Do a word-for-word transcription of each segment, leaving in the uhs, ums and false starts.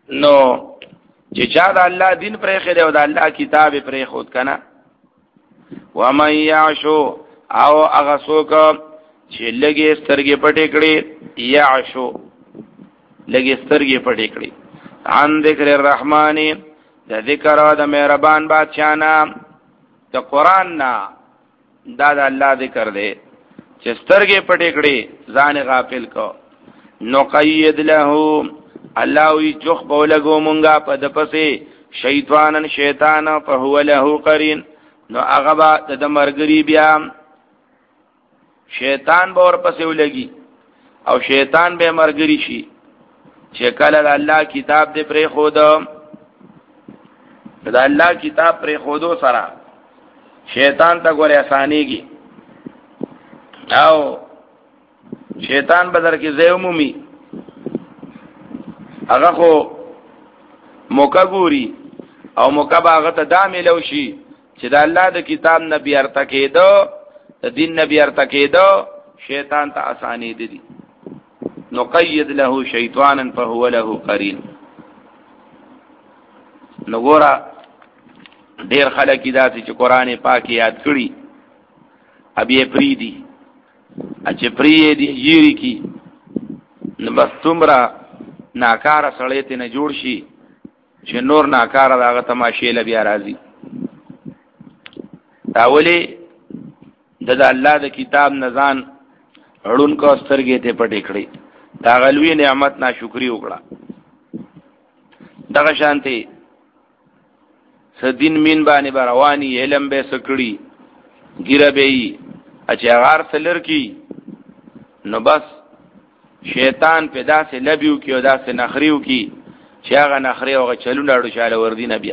نو چې چا د الله دین پرې خېره او د الله کتاب پرې خود کنه ومن یعشو او هغه څوک چې لګي سترګې پټې کړې یعشو لګي سترګې پټې کړې عن ذکر الرحمن د ذکر او د مهربان بادشاہ نام د قران نا دا د الله ذکر دی چې سترګې پټې کړې ځان غافل کو نقید له الله وی جوخ بولګو مونږه په د پسې شیطانن شیطان په هو له قرین نو هغه با د مرګری بیا شیطان به ور پسې ولګي او شیطان به مرګری شي چې کله د الله کتاب دې پرې خود د الله کتاب پرې خودو سره شیطان ته ګورې اسانيږي او شیطان بدر کې زیومومي هغه خو موکا ګوري او موکا باغه ته داملو شي چې د الله د کتاب نبی ارته کېدو د دین نبی ارته کېدو شیطان ته اسانی دي نقید له شیطانا فهو له قرین نګورا ډیر خلک داسې چې قران پاک یاد کړي ابي پریدي اچ پریدي یری کی نو بس تمرا ناکاره سړی ته نه جوړ شي چې نور ناکاره داغه تماشې ل بیا راځي تاولي د الله د کتاب نزان اړون کو سترګې ته پټې کړې دا غلوی نعمت ناشکری وکړه دغه شانتي سدین مين باندې رواني علم به سکړي ګیره به ای اچار سلر کی نو بس شیطان پیدا سے لبیو کی او دا سے نخریو کی چې هغه نخری او چلو لاړو شاله وردی نبیا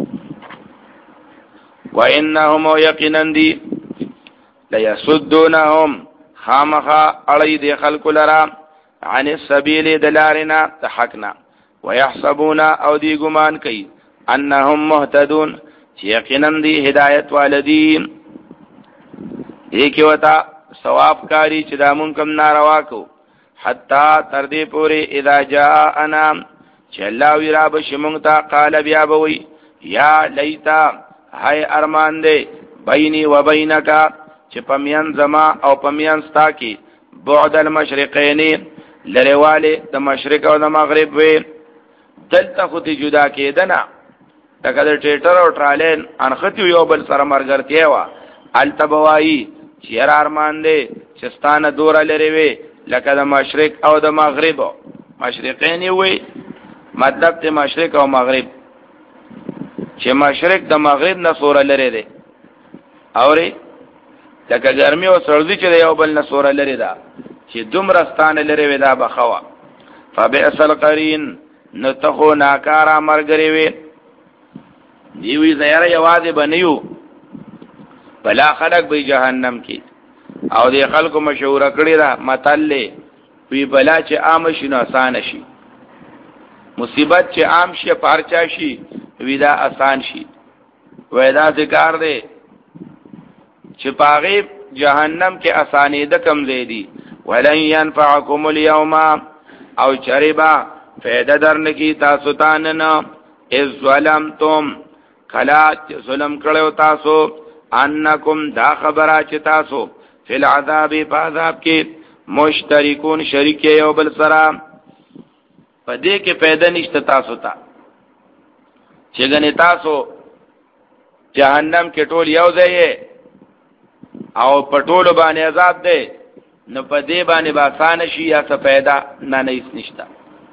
وانهم یقینا دی لا یسدونهم خامخا علی دی خلق لرا عن السبیل دلارنا تحقنا ويحسبون او دی ګمان کوي انهم مهتدون چې یقینا دی هدایت والدین دیکھو تا ثواب کاری چې دا مونږ کم ناروا کو حتا تر دې پوری اذا جاءنا چې الله ویرا بشمونتا قال بیا بوي یا لیتا هاي ارمان دې بیني و بینک چې پمیان زما او پمیان ستا کی بعد المشرقین لرواله د مشرق او د مغرب وي دلته خو ته جدا کېدنه تکه د ټیټر او ټرالین انختی یو بل سره مرګرتیا وا التبوایی چیر ارمان دې چې ستانه دور لري وي لکه د مشرق او د مغرب مشرقین وي مطلب ته مشرق او مغرب چې مشرق د مغرب نه سور لري دي اوري لکه ګرمي او سردی چې یو بل نه سور لري دا چې دومره ستانه لري وي دا بخوا فبئس القرین نتخو ناکارا مرګري وي دیوی زیاره یوازې بنیو بلا خلق به جهنم کې او دی خلکو مشوره کړی دا متل وی بلا چې عام شي نو آسان شي مصیبت چې عام شي پارچا شي وی دا آسان شي وای دا ذکر دی چې پاغي جهنم کې اسانې د کم زیدي ولن ينفعكم اليوم او چربا فائدہ درنکی تاسو تاننا اذ ظلمتم کلا ظلم کړو تاسو انکم دا خبره چې تاسو فی العذاب فعذاب کې مشترکون شریک یو بل سره پدې کې پیدا نشته تاسو ته چې غنی تاسو جهنم کې ټول یو ځای او پټول باندې عذاب دی نو پدې باندې باسان شي یا څه پیدا نه نه نشته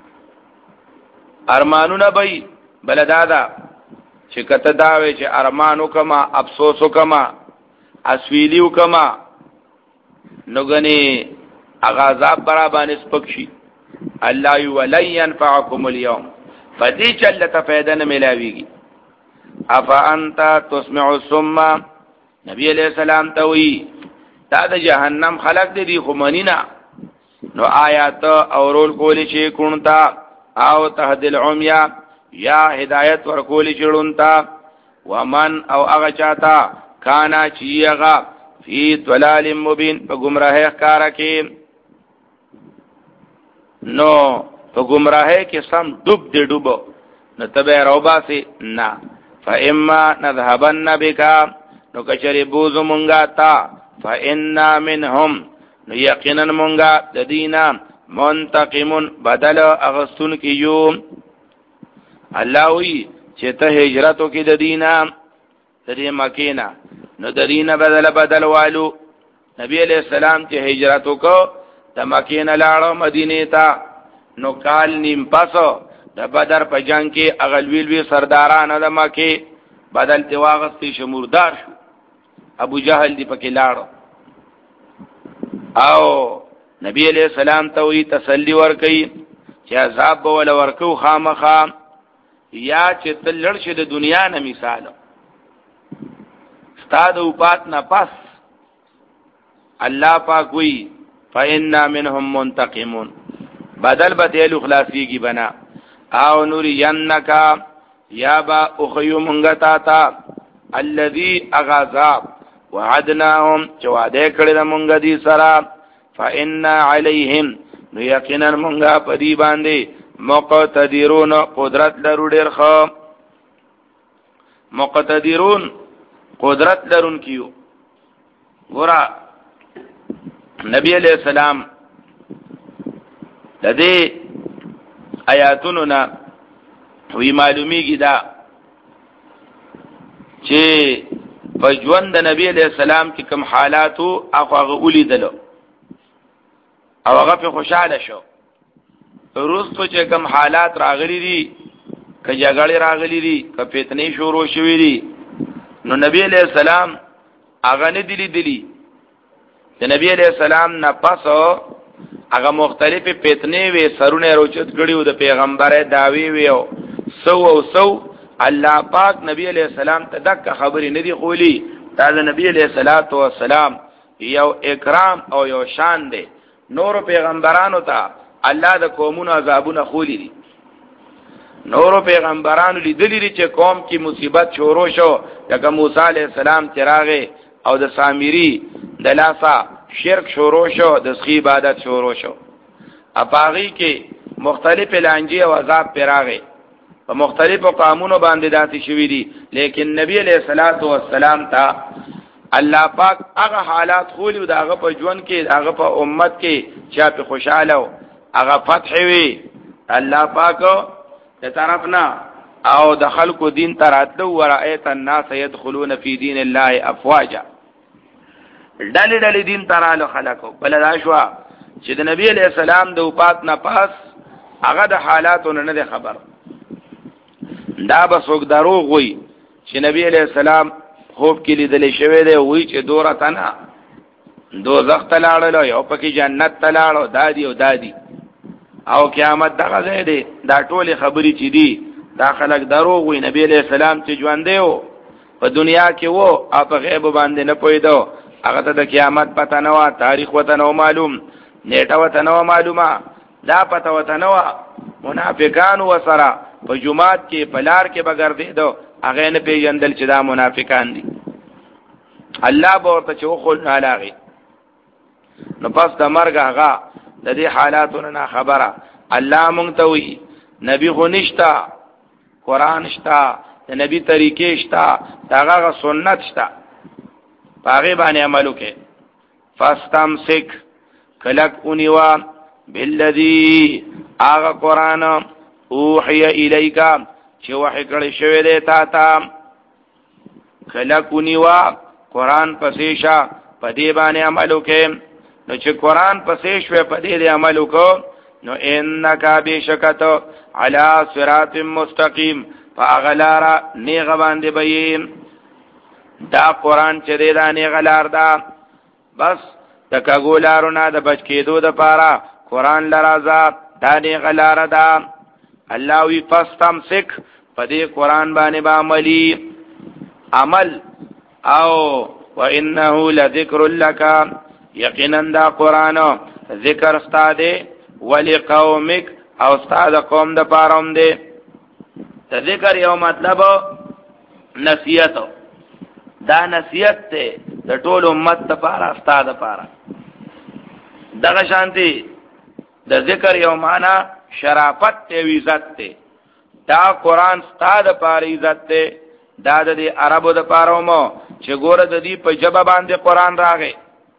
ارمانونه به بلدادا چې کته دا وي چې ارمانو کما افسوسو کما اسویلیو کما نو غني اغاظاب برا باندې سپکشي الله ولن ينفعكم اليوم فدې چلته فائدہ نه ملاويږي افا انت تسمع الصم نبی علیہ السلام ته وی دا د جهنم خلق دي خو منینا نو آیات اورول کولی شي کونتا او تهدل عمیا یا هدایت ور کولی شړونتا ومن او هغه چاته کانا چیغا فی ضلال مبین په گمراهی ښکارا کې نو په گمراهی کې سم ډوب دی ډوب نو تبه روباسي نا فإما نذهبن بك نو کچری بوزو مونگا تا فإنا منهم نو یقینا مونگا ددینا منتقمون بدل اغسطن کیو اللہ وی چه ته هجرتو کی ددینا ددی مکینا نو ددینا بدل بدل والو نبی علیہ السلام چه هجرتو کو د مکینا لاړو مدینه تا نو کال نیم پسو د بدر په جنگ کې اغلویل وی سرداران د مکی بدل تی واغستی شموردار شو ابو جهل دی پکې لاړو او نبی علیہ السلام ته وی تسلی ورکي چې عذاب ول ورکو خامخا یا چې تلړ شه د دنیا نه مثال استاد او پات نه پس الله پاک وی فإنا منهم منتقمون بدل بدل خلاصي کی بنا او نور ینکا یا با اخیو منگتا تا الذي اغذاب وعدناهم چواده کړی د مونږ دي سره فإنا عليهم نو یقینا مونږه پدی باندې مقتدرون قدرت لرو ډیر خو مقتدرون قدرت لرون کیو ګورا نبی علیہ السلام د دې آیاتونو نا وی معلومیږي دا چې په ژوند د نبی علیہ السلام کې کوم حالاتو هغه ولیدل او هغه په خوشاله شو وروسته چې کوم حالات راغلي دي که جګړې راغلي دي که فتنې شروع شوې دي نو نبی علیہ السلام هغه نه دي لیدلي د نبی علیہ السلام نه پسو هغه مختلفه فتنې وي سرونه روچت کړیو د پیغمبره داوی ویو سو او سو الله پاک نبی علیہ السلام ته دک خبرې ندی خولی دا د نبی علیہ الصلوۃ والسلام یو اکرام او یو شان دی نور پیغمبرانو ته الله د قومونو عذابونه خولی دي نور پیغمبرانو لیدلی دي چې قوم کې مصیبت شروع شو لکه موسی علیہ السلام چراغه او د سامری د لاسا شرک شروع شو د سخی عبادت شروع شو اپاغي کې مختلف لانجی او عذاب پیراغه په مختلفو قانونو باندې داتې شوې دي لیکن نبی علیہ الصلوۃ والسلام ته الله پاک هغه حالات خولي دا هغه په ژوند کې هغه په امت کې چې په خوشاله او هغه فتح وي الله پاک ته طرفنا او د خلکو دین تراتلو ورایت الناس يدخلون فی دین الله افواجا ډلې ډلې دین ترالو خلکو بل دا شو چې د نبی علیہ السلام د وفات نه پس هغه د حالاتو نه خبر دا بسوک دروغ وي چې نبی علیہ السلام خوب کې لیدل شوی دی وی چې دوره تنا دوزخ ته لاړل یو پکې جنت ته لاړو دادی او دادی او قیامت دغه ځای دی دا ټول خبرې چې دي دا خلک دروغ وي نبی علیہ السلام چې ژوند دی په دنیا کې وو او په غیب باندې نه پوهیدو هغه ته د قیامت پته نه و تاریخ وته نو معلوم نیټه وته نو معلومه دا پته وته نو منافقان وسره په جمعات کې پلار کې بغیر دی دو هغه نه پیژندل چې دا منافقان دي الله به ورته چوخل علاغي نو پس د مرګ هغه د دې حالاتو نه خبره الله مونږ ته وی نبی خو نشتا قران شتا د نبی طریقې شتا داغه سنت شتا باغی باندې عمل وکي فاستمسک کلک اونیوا بالذی اغه قران اوحی الیکا چې وحی کړی شوی دی تا ته کلک اونیوا قران پسې شا پدې باندې عمل وکي نو چې قران پسې شوی پدې عمل وکړو نو انک بشکت علی صراط مستقیم فاغلارا نیغ باندې بیم دا قران چې دی دا نیغ لار دا بس د کګولارو نه د بچ کېدو د پاره قران لرازا دا نیغ لار دا الله وی فاستمسک پدې قران باندې با عملی عمل او وانه لذکر لک یقینا دا قران ذکر استاده ولقومک او استاد قوم د پاروم دی د ذکر یو مطلب نصیحت دا نصیحت ته د ټول امت لپاره استاد لپاره دغه شانتي د ذکر یو معنا شرافت ته عزت ته دا قران ستاده پاره عزت ته دا د عربو د پاره مو چې ګوره د دې په جبه باندې قران راغی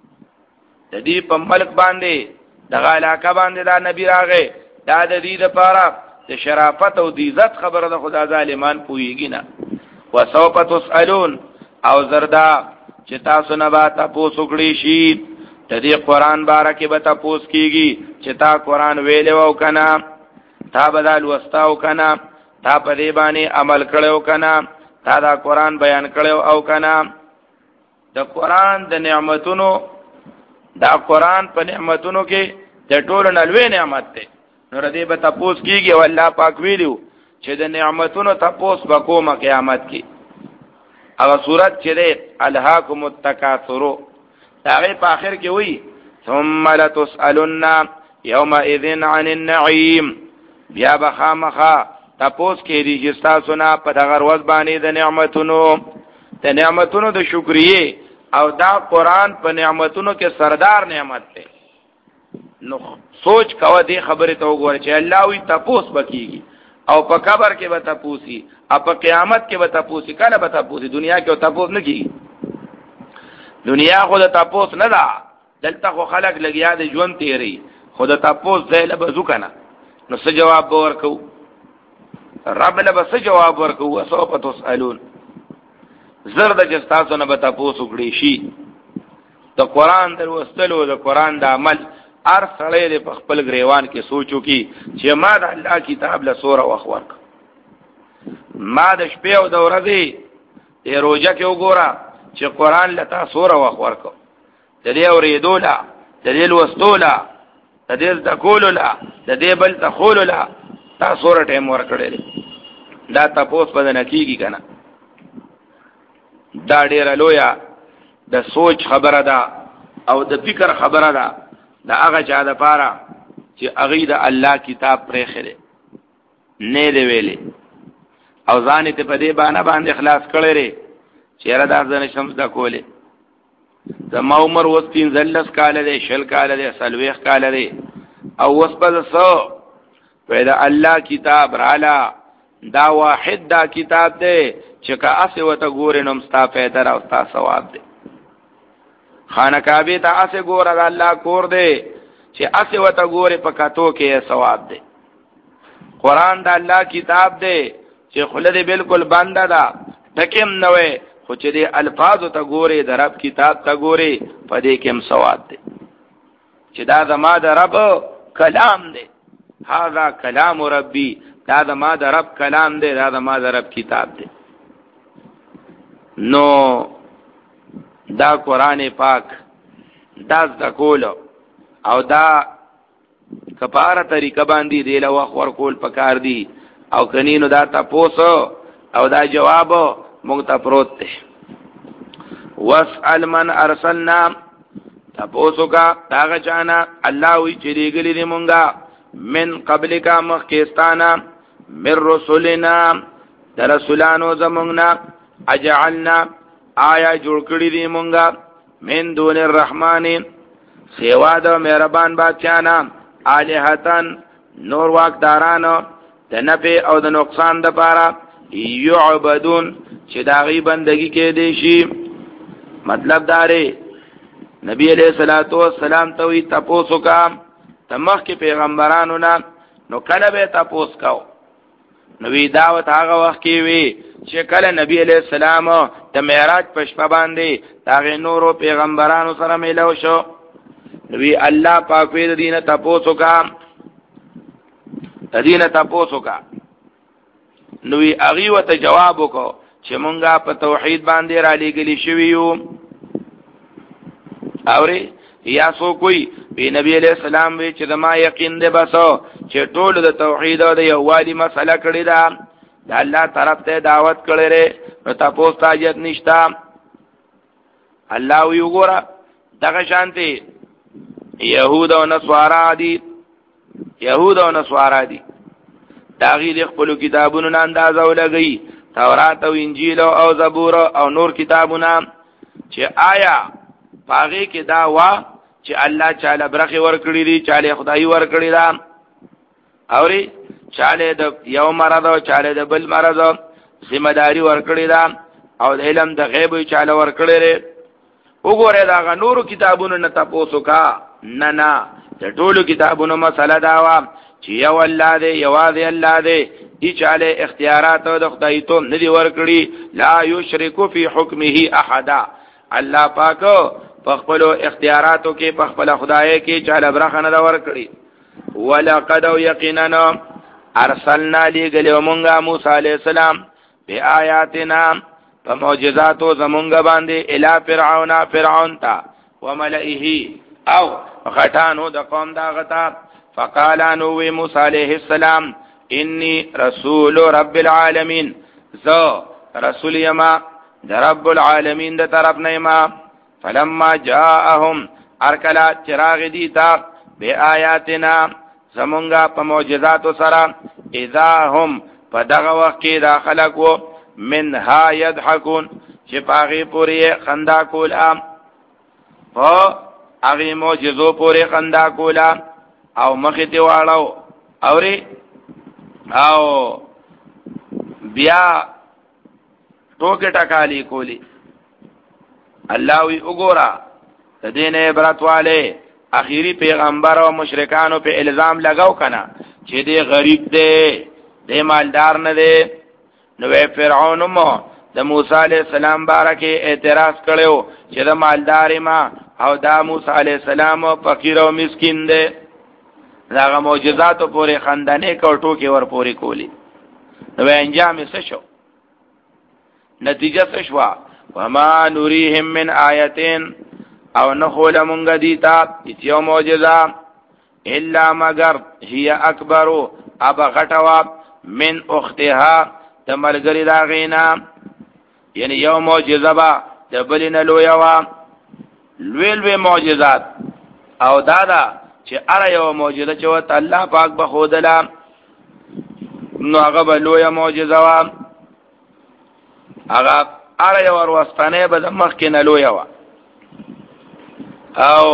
د دې په ملک باندې دغه علاقه باندې دا نبی راغی دا د دې لپاره د شرافت او د عزت خبره ده خدا ظالمان پويږي نه وسوف تسالون او زردا چې تاسو نه با تاسو کړی شي د دې قران بارکه به تاسو کیږي چې تا قران ویلو او کنا تا بدل وستاو کنا تا په دې باندې عمل کړو کنا تا دا قران بیان کړو او کنا د قران د نعمتونو دا قران په نعمتونو کې د ټولو نلوي نعمت ده نور دې به تاسو کیږي او الله پاک ویلو چې د نعمتونو تاسو په کومه قیامت کې هغه صورت چې ده الهاکم التکاثر هغه په اخر کې وی ثم لتسالن يومئذ عن النعيم بیا بخامخه تاسو کې دي چې تاسو نه په دغه ورځ باندې د نعمتونو د نعمتونو د شکرې او دا قران په نعمتونو کې سردار نعمت ده نو سوچ کاوه دې خبره ته وګوره چې الله وی تاسو بکیږي او په قبر کې به تاسو او په قیامت کې به تاسو کله به تاسو دنیا کې تاسو نه کیږي دنیا خو د تاسو نه ده دلته خو خلق لګیا دي ژوند تیری خو د تاسو ځای له بزو کنه نو څه جواب ورکو رب له بس جواب ورکو وسوف تسالون زرد چې تاسو نه به تاسو کړی شي د قران در وستلو د قران د عمل ار سړی په خپل غریوان کې سوچو کی چې ما د الله کتاب له سوره واخور ما د شپې او د ورځې د روزه کې وګوره چې قران لته سوره واخور کو د دې اورېدولا د دې لوستولا د دې ذکوللا د دې بل تخوللا تا سوره ټیم ورکړل دا تاسو په نه کیږي کنه دا ډیر لویا د سوچ خبره ده او د فکر خبره ده دا هغه چا د پاره چې هغه د الله کتاب پرې خره نه دی ویلي او ځان ته په دې باندې باندې اخلاص کړی ری چې را دا ځنه شمس د کوله زما عمر وس تین زلس کال دی شل کال دی سلويخ کال دی او وس په سو پیدا الله کتاب رالا دا واحد دا کتاب دی چې کا اسه وته ګورې نو مستا پیدا را او تاسو ثواب دی خانه کعبه ته اسه ګور د الله کور دی چې اسه وته ګورې په کاتو کې ثواب دی قران د الله کتاب دی چې خلد بالکل بند ده تکم نوې خو چې دی الفاظ ته ګورې د رب کتاب ته ګورې په دې کې هم ثواب دی چې دا زما د رب کلام دی هاذا کلام ربي دا زما د رب کلام دی دا زما د رب کتاب دی نو دا قران پاک دا ذکول او دا کفاره طریقه باندې دی له وخت ورکول پکار دی او کنینو دا تاسو او دا جواب مونږ ته پروت دی واسال من ارسلنا تاسو کا داغه چانا الله وی چې دیګلی دی مونږه من قبل کا مخکستانا من رسولنا در رسولانو زمونږنا اجعلنا آیا جوړ کړی دی مونږه من دون الرحمن سیوا د مهربان بادشاہ نام الہتن نور واکدارانو د نفع او د نقصان د پاره یعبدون چې داغي بندگی کې دی شي مطلب داره نبی علیہ الصلوۃ والسلام ته وی تاسو کا تمخ کې پیغمبرانو نه نو کله به تاسو کاو نبی دعوت هغه وخت کې وی چې کله نبی علیہ السلام د معراج په شپه باندې هغه نورو پیغمبرانو سره ملو شو نبی الله پاک وی دینه تاسو کا دینه تاسو کا نوې اغي وته جواب وکړو چې مونږه په توحید باندې را لېګلی شوی یو اوري یا سو کوئی به نبی علیہ السلام وی چې ما یقین دې بس چې ټول د توحید او د یووالي مسله کړی دا د الله طرف ته دعوت کړي لري نو تاسو تاجت نشتا الله وی وګوره دغه شانتي يهود او نصارا دي يهود او نصارا دي تاغیر خپل کتابونو نه اندازه ولګي تورات او انجیل او زبور او نور کتابونه چې آیا پاغه کې دا وا چې الله تعالی برخه ور کړی دي چاله خدای ور کړی دا اوري چاله د یو مرض او چاله د بل مرض ذمہ داری ورکړی دا او د علم د غیب چاله ورکړی لري وګوره دا غ نورو کتابونو نه تاسو کا نه نه د ټولو کتابونو مسله دا وا چې یو الله دې یوازې الله دې هیڅ چاله اختیارات د خدای ته نه دی ورکړي لا یشرک فی حکمه احد الله پاک په خپل اختیاراتو کې په خپل خدای کې چاله برخه نه ورکړي ولقد یقینا ارسلنا لګلو مونږه موسی علی السلام بیااتنا په معجزاتو زمونږ باندې الی فرعون فرعون تا وملئه او غټانو د قوم دا غتا فقالانو وی موسی علیہ السلام انی رسول رب العالمین زو رسول یما د رب العالمین د طرف نه ما فلما جاءهم ارکلا چراغ دیتا بی آیاتنا زمونگا پا معجزاتو سرا اذا هم پا دغا وقت کی دا خلقو منها یدحکون چی پاغی پوری خندا کولا پا اغی معجزو پوری خندا کولا او مخی تیوالو اوری او بیا ټوکې ټکالی کولی الله وی وګورا د دین عبرت والے اخیری پیغمبر او مشرکانو په الزام لگاو کنا چې دی غریب دی دی مالدار نه دی نو فرعون مو د موسی علی السلام بارکه اعتراض کړو چې د مالدار ما او دا موسی علی السلام فقیر او مسکین دی داغه معجزاتو پورې خندانه کوټو کې ور پورې کولی نو انجام یې څه شو نتیجه څه شو وما نريهم من آیتين او نخول منگا دیتا اتیو موجزا الا مگر هي اکبر ابا غټوا من اختها تملګری دا غینا یعنی یو معجزه با د بلین لویوا لوی لوی معجزات او دادا چې اره یو معجزه چې وت الله پاک به خودلا نو هغه به لوی معجزه وا هغه اره یو ورستانه به د مخ کې نه لوی وا او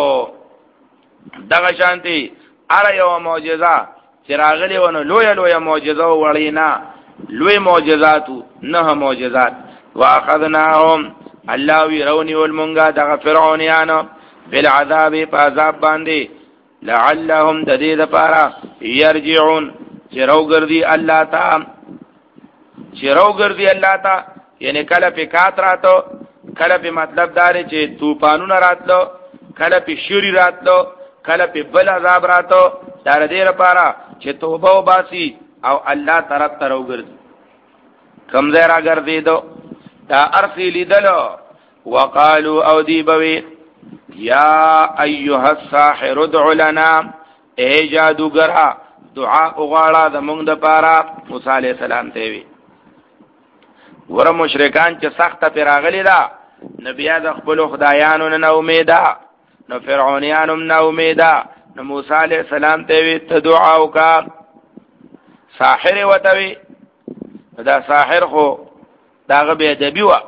دغه شانتی اره یو معجزه چې راغلی ونه لوی لوی معجزه وړینا لوی معجزاتو نه معجزات واخذناهم الله ويروني والمنغا دغه فرعونانو بالعذاب فعذاب باندې لعلهم تدید پارا يرجعون چرو ګرځي الله تا چرو ګرځي الله تا یعنی کله په کات راتو کله په مطلب دار چې طوفانونه راتلو کله په شوري راتلو کله په بل عذاب راتو در دې لپاره چې توبه وباسي او الله طرف ته وګرځي کمزې را ګرځي دو دا ارسل دلو وقالو او دی بوي یا ایها الساحر ادع لنا اے جادوګرا دعا وغواړه د موږ د پاره موسی عليه السلام ته وی ور مشرکان چې سخته پیراغلی دا نبی د خپل خدایانو نه امیده نو فرعونانو نه امیده نو موسی عليه السلام ته وی ته دعا وکا ساحر وتوی دا ساحر خو داغه به ادبی و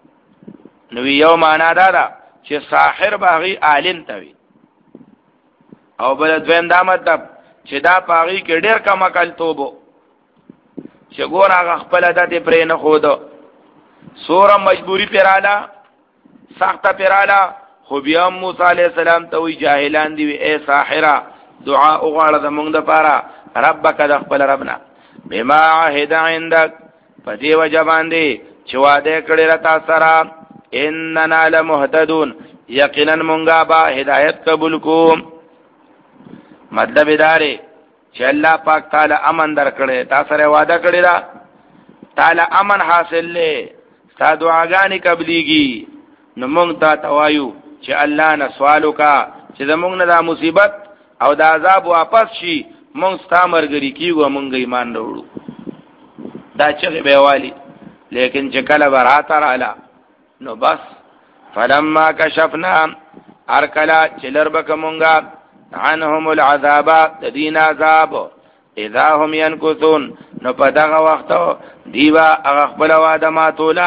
نو یو معنا دا ده چې ساحر باغی عالم توی او بل دویم دا مطلب چې دا باغی کې ډیر کم عقل توبو چې ګور هغه خپل د پرې نه خودو سوره مجبوری پیراله سخته پیراله خو بیا موسی علیہ السلام ته وی جاهلان دی اے ساحره دعا وغواړه د موږ د پاره ربک د خپل ربنا بما عهد عندك پدې وجبان دی چې وعده کړی را تاسو سره اننا لمهتدون یقینا مونږه با هدایت قبول کوم مطلب ادارې چې الله پاک تعالی امن درکړي تاسو سره وعده کړی دا تعالی امن حاصل لې تا دعاګانې قبليږي نو مونږ ته توایو چې الله نه سوالو کا چې زمونږ نه دا مصیبت او دا عذاب واپس شي مونږ ستامرګری کیږو مونږ ایمان وروړو دا چې به والی لیکن چې کله براته رااله نو بس فلما کشفنا ارکلا چلر بکمونگا عنهم العذاب تدین عذاب اذا هم ینکثون نو پدغه وختو دیوا اغخبل وادماتولا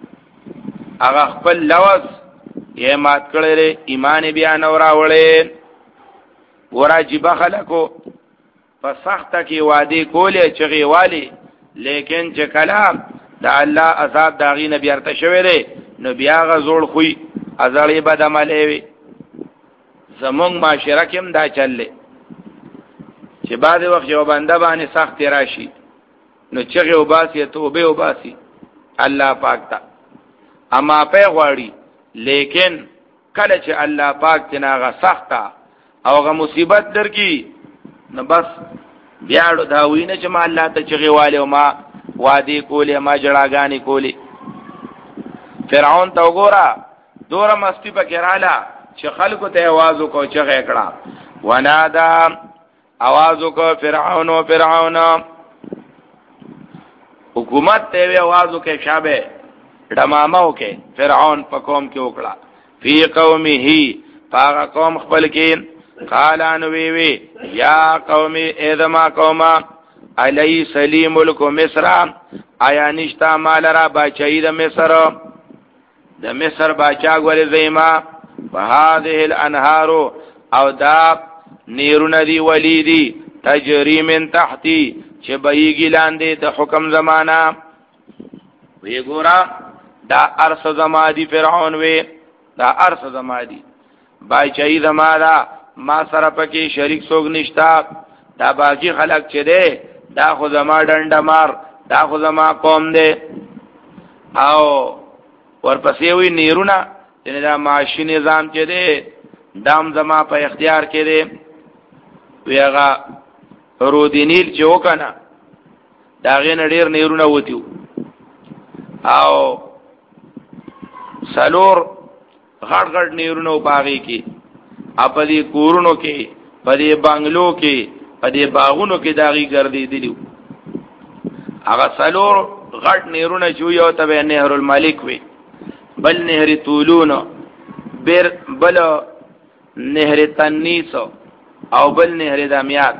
اغخبل لوز یہ مات کړي ایمان بیا نو راوړې ورا جيبه خلکو په سخت کې وادي کولې چغي والی لیکن چې کلام دا الله عذاب داغي نبی ارته شوی دی نو بیا غزول خوې ازړې بد عملې وي زمونږ معاشره کې هم دا چللې چې بعد وخت یو بنده باندې سخت راشي نو چغه وباسي توبه وباسي الله پاک ته اما په غواړي لیکن کله چې الله پاک تناغه سخته او غ مصیبت درکې نو بس بیاړو دا وینه چې ما الله ته چغه والے او ما وادي کولې ما جړاګانی کولې فرعون ته وګوره دوره مستی پکې رااله چې خلکو ته आवाज وکړو چغه کړه ونادا आवाज وکړو فرعون او فرعون حکومت ته وی आवाज وکړي شابه ډمامو کې فرعون په قوم کې وکړه فی قومه پاغه قوم خپل کې قال ان وی وی یا قومي اذما قوما علی سلیم ملک مصر آیا نشتا مال را بچی د مصر د مصر بچا غول زیما فهذه الانهار او دا نیرون دی ولیدی تجری من تحتی چې بهیږي لاندې د حکم زمانہ وی ګورا دا ارس زمادی فرعون وی دا ارس زمادی بچی زمادا ما سره پکې شریک څوک نشتا دا باقی خلق چې دی دا خو زما ډنډه مار دا خو زما قوم دی او ورپسې وی نیرونه چې دا معاشي نظام چې دی دام زما په اختیار کې دی وی هغه رودینیل چې وکنه دا غین ډیر نیرونه وتیو او سلور غړ غړ نیرونه باغی کې اپدی کورونو کې پدی بنگلو کې پدی باغونو کې داغي ګرځي دیلو هغه سلور غټ نهرونه جو یو ته نهر الملک وي بل نهر طولون بر بل نهر تنیس او بل نهر دمیات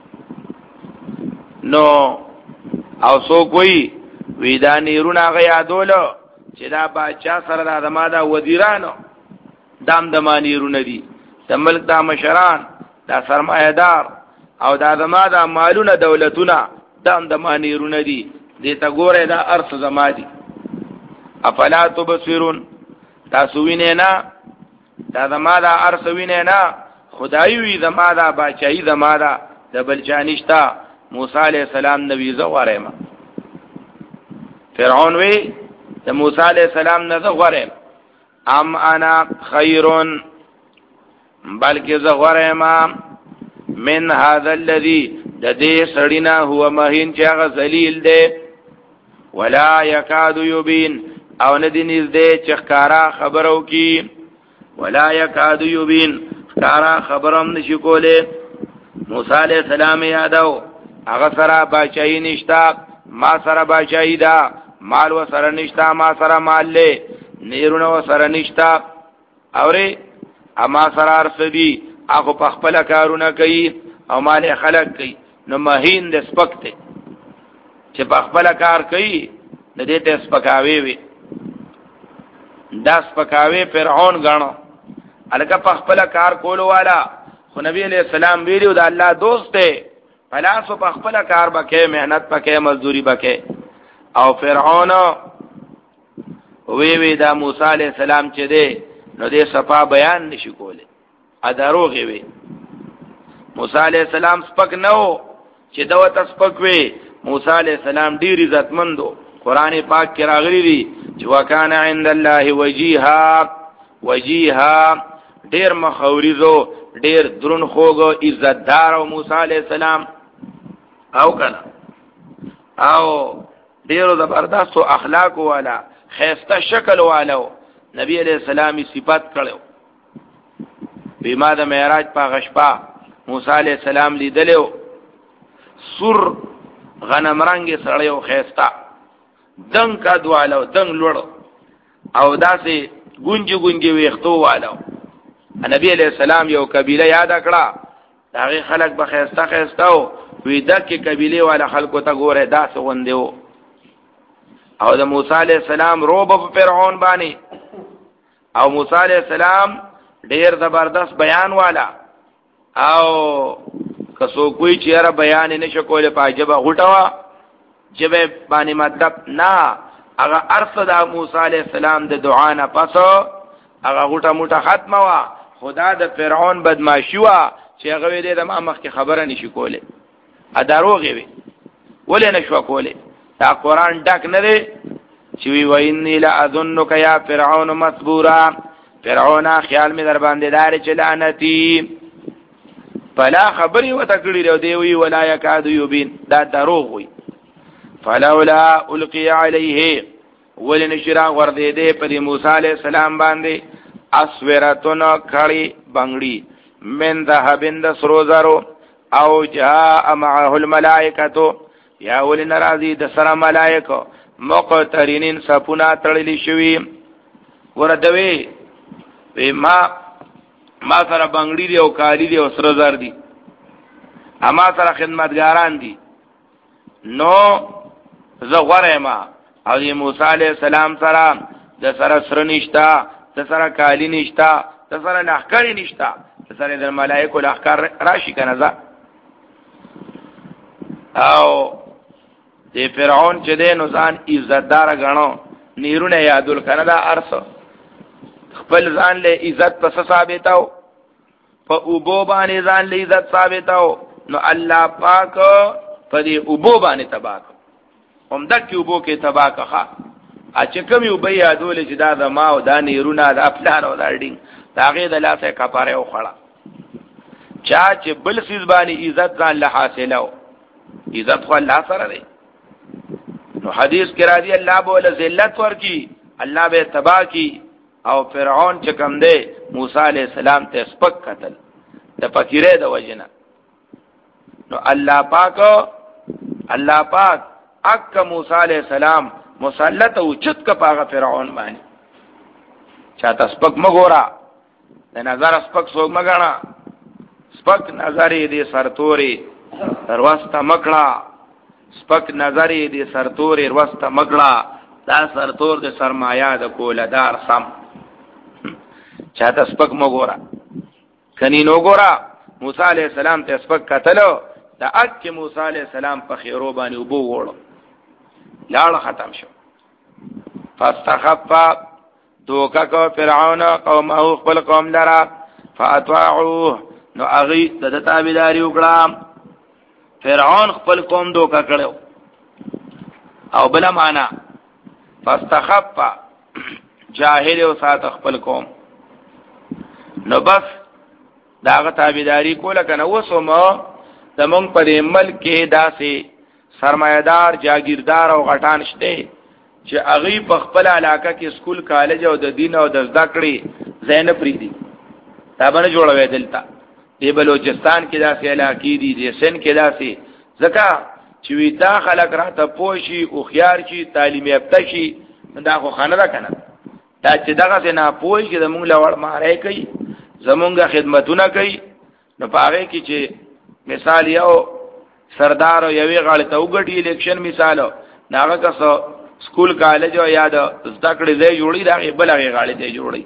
نو او سو کوئی ویدا نهرونه هغه یادولو چې دا بادشاہ سره د ادمه دا وزیرانو دام دمانیرونه دي د ملک دا مشران دا سرمایه‌دار او دا زما دا مالونه دولتونه دام د مانیرونه دي دې ته ګوره دا ارث زما دي افلا تبصرون تاسو وینئ نه دا زما دا ارث وینئ نه خدای وی زما دا بچای زما دا د بلچانشتا موسی علیہ السلام نبی زو غریم فرعون وی د موسی علیہ السلام نه زو غریم ام انا خیرون بلکې زغورم من هذا الذي د دې سړینا هو مهین چې هغه ذلیل دی ولا یکاد یبین او ندی نږدې چې ښکارا خبرو کی ولا یکاد یبین ښکارا خبرم نشي کوله موسی علیہ السلام یادو هغه سره بچای نشتا ما سره بچای دا مال و سره نشتا ما سره مال له نیرونه و سره نشتا اوري اما سره ارسدي هغه په خپل کارونه کوي او مال خلق کوي نو مهین د سپکته چې په خپل کار کوي د دې ته سپکاوي وي دا سپکاوي فرعون غاڼو الګه په خپل کار کولو والا خو نبی علیہ السلام ویلو دا الله دوست دی فلاسو په خپل کار بکې مهنت پکې مزدوری بکې او فرعون وی وی دا موسی علیہ السلام چې دی نو دې صفا بیان نشي کوله ا دروغه وي موسی علیہ السلام سپک نو چې دا وت سپک وي موسی علیہ السلام ډیر عزتمندو قران پاک کې راغلي دي چې وکانه عند الله وجيها وجيها ډیر مخاوريزو ډیر درون خوګو عزتدار او موسی علیہ السلام او کنه او ډیرو زبردست اخلاق والا خيسته شکل والو نبی علیہ السلام صفات کړو بما د معراج په غشپا موسی علیہ السلام لیدلو سر غنم رنگ سړیو خيستا دنګ کا دوالو دنګ لړ او داسې ګونجي ګونجي ویختو والو نبی علیہ السلام یو قبیله یاد کړه هغه خلک به خيستا خيستاو وی دکې قبیله والا خلکو ته ګوره داسې غوندیو او د موسی علیہ السلام روب په فرعون باندې او موسی علیہ السلام ډیر زبردست بیان والا او کسو کوئی چیرې بیان نشه کوله پاجبه غټوا جبه باندې مطلب نه هغه ارث د موسی علی السلام د دعا نه پس هغه غټه موټه ختمه وا خدا د فرعون بدمعشي وا چې هغه دې د ما مخ کې خبره نشي کوله ا دروغه وي ولې نشو کوله دا قران ډک نه دی چې وی ویني لا اظنک یا فرعون مسبورا فرعون خیال می در باندې دار چې لعنتی فلا خبري وتکړی رو دی وی ولا یکاد یبین دا دروغ وي فلولا القي عليه ولنشرا ور دې دې پر موسی علیہ السلام باندې اسورتن کړي بنگړي من ذهبند سروزرو او جاء معه الملائکه یا ولن راضی د سره ملائکه مقترنین سپونا تړلی شوی وردوی وی ما ما سره بنگړي دی او کالی دی او سروزر دی اما سره خدمتګاران دي نو زه غوړې ما او دی موسی علیہ السلام سره د سره سره نشتا د سره کالی نشتا د سره لخر نشتا د سره د ملائکه لخر راشي کنه ځه او دی فرعون چې دې نو ځان عزتدار غنو نیرونه یادول کنه دا ارث خپل ځان له عزت پس ثابتاو په اوبو باندې ځان له عزت ثابتاو نو الله پاک په دې اوبو باندې تباک هم دک اوبو کې تباک ښه ا چې کوم یو بیا یادول چې دا د ما او دا نیرونه د خپل او دا ډینګ تاغه د لاسه کپاره او خړه چا چې بل سیز باندې عزت ځان له حاصلو عزت خو الله سره دی نو حدیث کې راځي الله بوله ذلت ورکی الله به تبا کی او فرعون چې کوم دی موسی علیہ السلام ته سپک قتل د فقیره د وجنه نو الله پاک الله پاک اک موسی علیہ السلام مسلط او چت کا پاغه فرعون باندې چاته سپک مګورا د نظر سپک سوګ مګانا سپک نظر دې سرتوري درواسته مکړه سپک نظری دی سرتور وروسته مګړه دا سرتور د سرمایا د کولدار سم چاته سپک مګورا کني نو ګورا موسی علیہ السلام ته سپک قتلو دا اک موسی علیہ السلام په خیرو باندې وبو وړو لاړ ختم شو فاستخف دوکا کو فرعون قومه خپل قوم لرا فاطاعوه نو اغي د تابعداري وکړه فرعون خپل قوم دوکا کړو او بلا معنا فاستخف جاهل او سات خپل قوم نو بس داغه تابعداري کوله کنه وسمو زمون پر ملک کې داسې سرمایدار جاگیردار او غټان شته چې اغي په خپل علاقه کې سکول کالج او د دین او د زده کړې زینب پریدي دا باندې جوړوي دلته دی بلوچستان کې داسې علاقې دي د سن کې داسې ځکه چې وی دا خلک راته پوشي او خيار شي تعلیم یافته شي دا خو خانه ده کنه دا چې دغه نه پوي چې زمونږ لوړ مارای کوي زمونږه خدمتونه کوي نو پاره کې چې مثال یو سردار او یوې غاړه ته وګټي الیکشن مثالو ناغه کسو سکول کالج او یاد زده کړې ځای جوړي دا بل هغه غاړه ته جوړي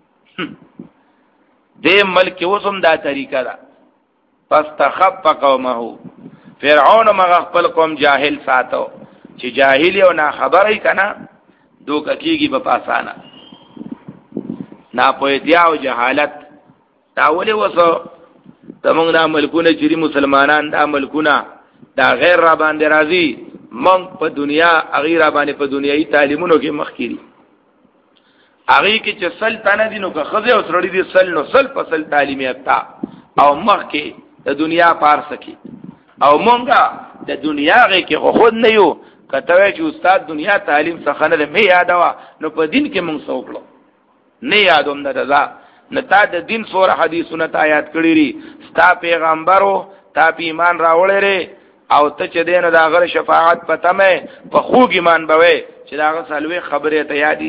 دې ملک وسم دا طریقه ده پس تخف قومه فرعون مغه خپل قوم جاهل ساتو چې جاهل او نا خبرې کنا دوک کیږي په پاسانه نا پوهتیا او جهالت دا ولې وسو تمنګ دا ملکونه چې مسلمانان دا ملکونه دا غیر را باندې راضي مونږ په دنیا غیر را باندې په دنیایي تعلیمونو کې مخکري هغه کې چې سل تنه دي نو که خزه او سړی دي سل نو سل فصل تعلیم یافتا او مخکې د دنیا پار سکی او مونږه د دنیا غي کې خود نه یو کته چې استاد دنیا تعلیم څخه نه مې یادوا نو په دین کې مونږ څوکړو نه یادوم نه دا نه تا د دین سور حدیثونه تا یاد کړی ری ستا پیغمبرو تا په ایمان راوړې او ته چې دین د هغه شفاعت پته مې په خوږ ایمان بوي چې دا هغه سلوي خبره ته یادي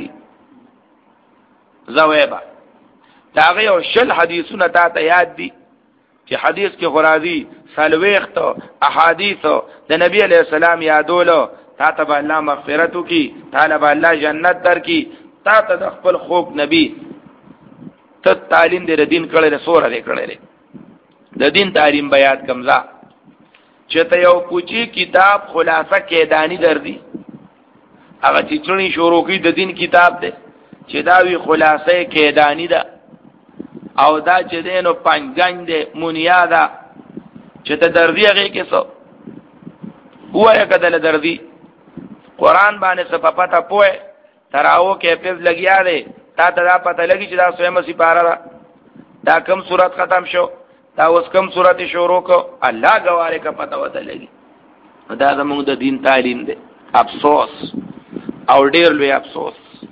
زویبا داغه یو شل حدیثونه تا ته یاد دي چې حدیث کې غرازی سلويخت احادیث د نبی علیہ السلام یادولو تا ته الله مغفرت کی طالب الله جنت در کی تا ته د خپل خوب نبی ته تعلیم دې دین کړي رسول دې کړي د دین تعلیم بیات کمزا چې ته یو کوچی کتاب خلاصه کېدانی درځي هغه چې چړنی شروع کی د دین کتاب دی چې دا وی خلاصه کېدانی ده او دا چې دینو پنځګنج دی مونیا ده چې ته درځي هغه کې څو وایې کدل درځي قرآن باندې څه په پته پوهه تراو کې حفظ لګیا دی تا ته دا پته لګي چې دا سویمه سپاره ده دا کم صورت ختم شو دا اوس کم صورت شروع کو الله غواره کا پته وته لګي دا زموږ د دین تعلیم دی افسوس او ډیر لوی افسوس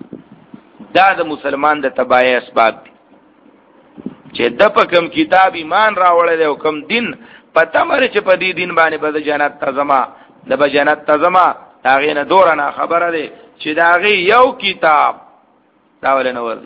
دا د مسلمان د تباہی اسباب دي چې د په کم کتاب ایمان راوړل دی او کم دین پته مری چې په دې دین باندې به جنت تزما د به جنت تزما هغه نه دور نه خبره دی چې دا هغه یو کتاب دا ول نه وردي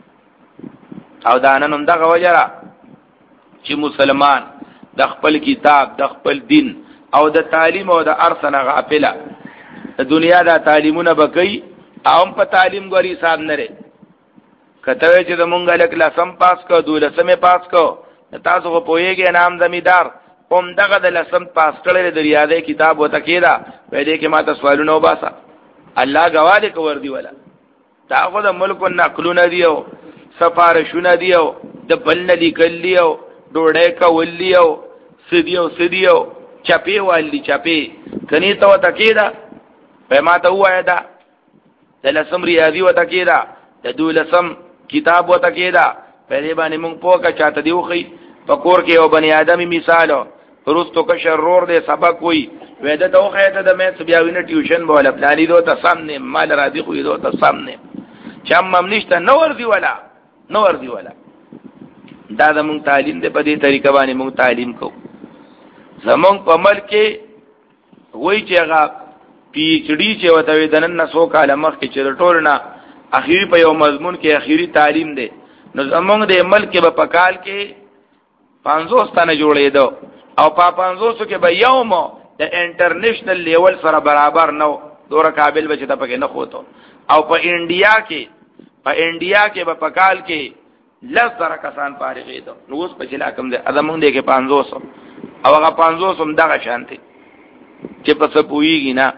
او دا نن هم دغه وجره چې مسلمان د خپل کتاب د خپل دین او د تعلیم او د ارسنه غافله د دنیا د تعلیمونه بکی او په تعلیم غوري حساب نه لري کته چې د مونږه لک لسم پاس کو دولسمه پاس کو تاسو په پوهیږئ نام زمیدار قوم دغه د لسم پاس کړل د ریاضه کتاب وته کېدا په دې کې ما تاسو سوالونه وباسا الله غواړي کو وردی ولا دا خو د ملک نقلونه دیو سفارشونه دیو د بلن لیکل دیو ډوړې کول دیو سدیو سدیو چپی والی چپی کني ته وته کېدا په ما ته وایا دا د لسم ریاضي وته کېدا د دولسم کتاب وته کېدا په دې باندې مونږ پوکا چاته دیو خي پکور کې یو بنی آدمي مثالو پرستو کا شرور دے سبق وی وېدا ته خېته د مې بیا وینې ټیوشن بوله پلاني دو ته سامنے مال را دي خو دو ته سامنے چم ممنشته نور دی ولا نور دی ولا دا د مونږ تعلیم دې په دې طریقه باندې مونږ تعلیم کو زمونږ په عمل کې وای چې هغه پی ایچ ډی چې وته ودنن نسو کاله مخ کې چې ټولنا اخیری په یو مضمون کې اخیری تعلیم دی نو زمونږ د عمل کې په پکال کې پانزوس تنه جوړې دو او په پانزوسو کې به یوم د انټرنیشنل لیول سره برابر نو دوره قابل بچ ته پکې نه خوته او په انډیا کې په انډیا کې به پکال کې لس زره کسان فارغې دو نو اوس په چلا کم دي ادمون دي کې پانزوس او هغه پانزوس هم دغه شانتي چې په څه پويږي نه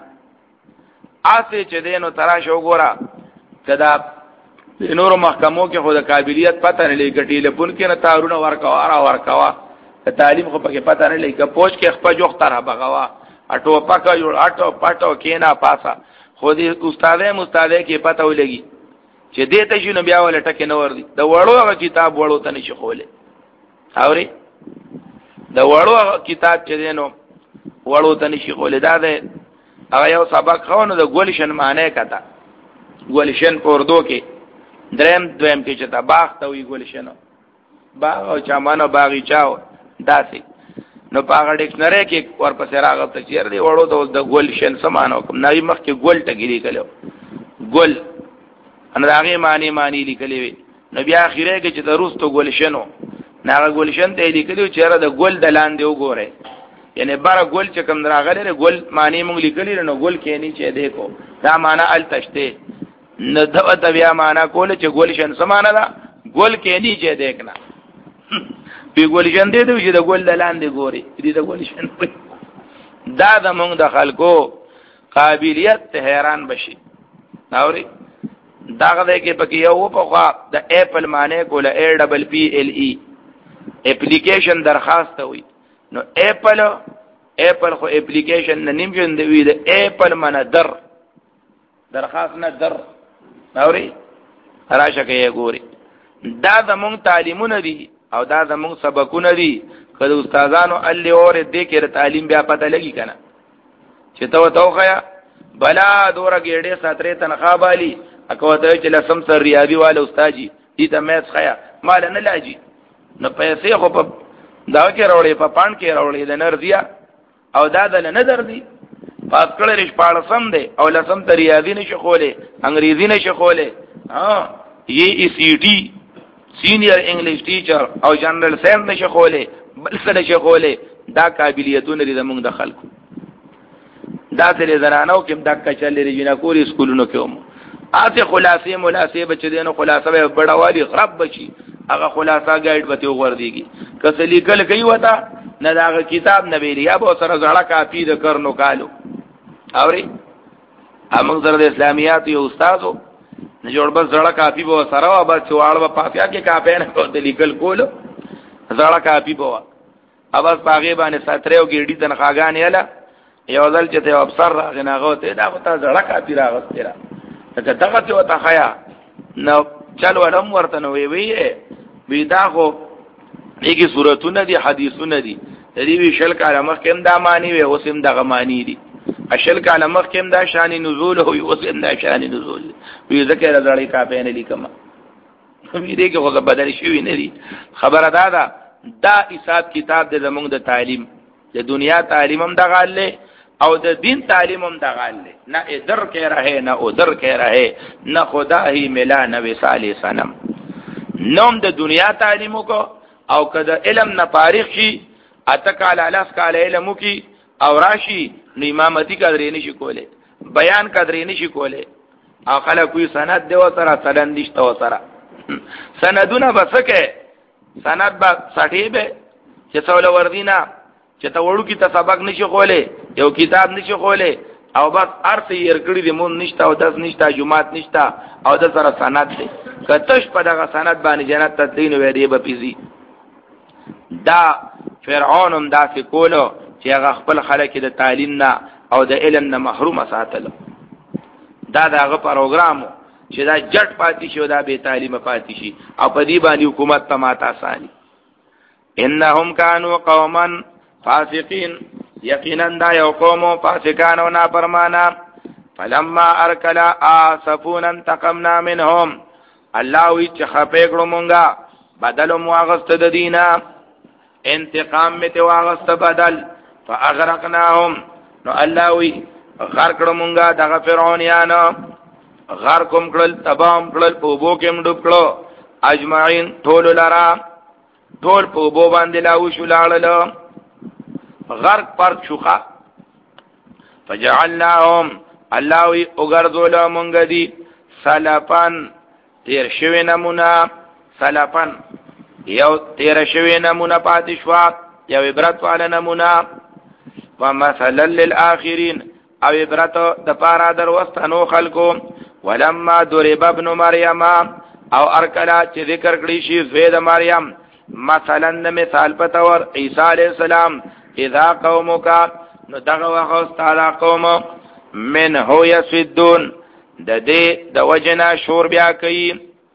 آسه چې دینو تراشه وګوره کدا نور محکمو کې خو د قابلیت پته نه لګټي لپون کې نه تارونه ورکوا را ورکوا تعلیم خو پکې پته نه لګي پوښ کې خپل جوخ تر بغوا اټو پکا یو اټو پټو کې نه پاسا خو دې استادې مستادې کې پته ولګي چې دې ته شنو بیا ول ټکه نه ور دي د وړو کتاب وړو ته نشي خوله اوري د وړو کتاب چې دینو وړو ته نشي خوله دا ده هغه یو سبق خونه د ګولشن معنی کته ګولشن پردو کې دریم دویم کې چې تا باغ ته وی ګولشن باغ او چمانو باغی چاو داسي نو پاغه ډکشنری کې ورپسې راغله چې چیر دی وړو د ګولشن سمانو کوم نوی مخ کې ګول ټګری کلو ګول ان راغي معنی معنی لیکلې وي نو بیا اخیره کې چې دروستو ګولشنو ناغه ګولشن ته لیکلو چې را د ګول د لاندې وګوره یعنی بار ګول چې کوم راغله ګول معنی مونږ لیکلې نو ګول کې نه چې دیکھو دا معنی ال تشته نه دغه د بیا معنی کول چې ګولشن سمانه دا ګول کې نه چې دیکھنا په ګولشن دې چې د ګول د لاندې ګوري دې د ګولشن دا د مونږ د خلکو قابلیت حیران بشي اوري داغه دې کې پکې یو په خوا د اپل معنی کوله ا ډبل پی ال ای اپلیکیشن درخواست وي نو اپل اپل خو اپلیکیشن نه نیم جن دی د اپل معنی در درخواست نه در اوري راشه کې ګوري دا زموږ تعلیمونه دي او دا زموږ سبقونه دي کله استادانو الله اور دې کې تعلیم بیا پته لګي کنه چې تو توخیا بلا دوره ګېډه ساتره تنخواه والی اكو ته چې لسم سر ریاضي والے استاد جی دې ته مېس خیا مال نه لاجی نو پیسې خو په دا کې راوړې په پان کې راوړې د نرزیا او دا د نه دردي پات کړه رښ پاړه سم دی او لسم ته ریاضي نشي خوله انګريزي نشي خوله ها یې ای سی ټي سینیئر انګلیش ټیچر او جنرال ساينس نشي خوله بل څه نشي خوله دا قابلیتونه لري زموږ د خلکو دا سره زنانو کې د کچلې رجنا کوري سکولونو کې هم اته خلاصې ملاسې بچ دینو خلاصې به بڑاوالي غرب بچي هغه خلاصہ گایډ وته ور دیږي کسلی کل کوي وتا نه دا کتاب نه ویلی یا به سره زړه کاپی د کرنو کالو اوري امنګ سره د اسلامیات یو استادو نه جوړ بس زړه کاپی به سره او بس چواړ په پافیا کې کاپی نه کو د لیکل کولو زړه کاپی بوا اوبس پاغه باندې ساتره او ګیډی تنخواګان یاله یو ځل چې ته افسر راغناغه ته دا ته زړه کاپی راغسته را ته دغه ته وته خیا نو چل ورم ورته نو وی وی وی دا خو دغه صورتونه دي حدیثونه دي د دې وی شل کاله مخکې دا معنی وي اوسم دغه معنی دي اشل کاله مخکې دا شان نزول هو اوسم دا شان نزول وی ذکر زړی کاپی نه لیکم وی دې کې خو بدل شي نه دي خبره دا ده دا حساب کتاب د زمونږ د تعلیم د دنیا تعلیم هم دغه له او د دین تعلیم هم دغه له نه ادھر کې رہے نه ادھر کې رہے نه خدا ہی ملا نه وصال صنم نوم د دنیا تعلیمو کو او کده علم نه فارغ شي اتکال الاس کال علمو کی او راشي نو امامتی قدرې نشي کوله بیان قدرې نشي کوله او خلک کوئی سند دی وسره سند نشته وسره سندونه بسکه سند با سټی به چې څول وردینا چې ته وړو کی ته سبق نشي کوله یو کتاب نشي کوله او بس ارث یې ورکړي دی مون نشته او داس نشته جمعات نشته او د سره سند دی کتهش په دغه سند باندې جنت ته دین وری به پیزي دا فرعون هم دا فکولو چې هغه خپل خلک د تعلیم نه او د علم نه محروم ساتل دا دغه پروګرام چې دا جټ پاتې شو دا به تعلیم پاتې شي او په دې باندې حکومت ته ماته اساني انهم كانوا قوما فاسقين یقینا دا یو قوم فاسقان او نافرمانا فلما ارکلا اسفون انتقمنا منهم الله وی چې خپې کړو مونږه بدل مو واغست د دینه انتقام می ته واغست بدل فاغرقناهم نو الله وی غرق کړو مونږه دغه فرعونانو غر کوم کړل تبام کړل په بو کې مډوب کړو اجمعین ټول لرا ټول په بو باندې لاو شو لاړل غرق پر شوخه فجعلناهم الله وی وګرځول مونږ دي سلفن تیر شوی نمونه سلفن یو تیر شوی نمونه پاتې شو یو عبرت والا نمونه ومثلا للآخرین او عبرت د پارا در وستنو خلقو ولما ضرب ابن مریم او ارکلا چې ذکر کړی شي زوی د مریم مثلا مثال پتور عیسی علیہ السلام اذا قومک نو دغه وخت تعالی قوم من هو یسدون د دې د وجنا شور بیا کوي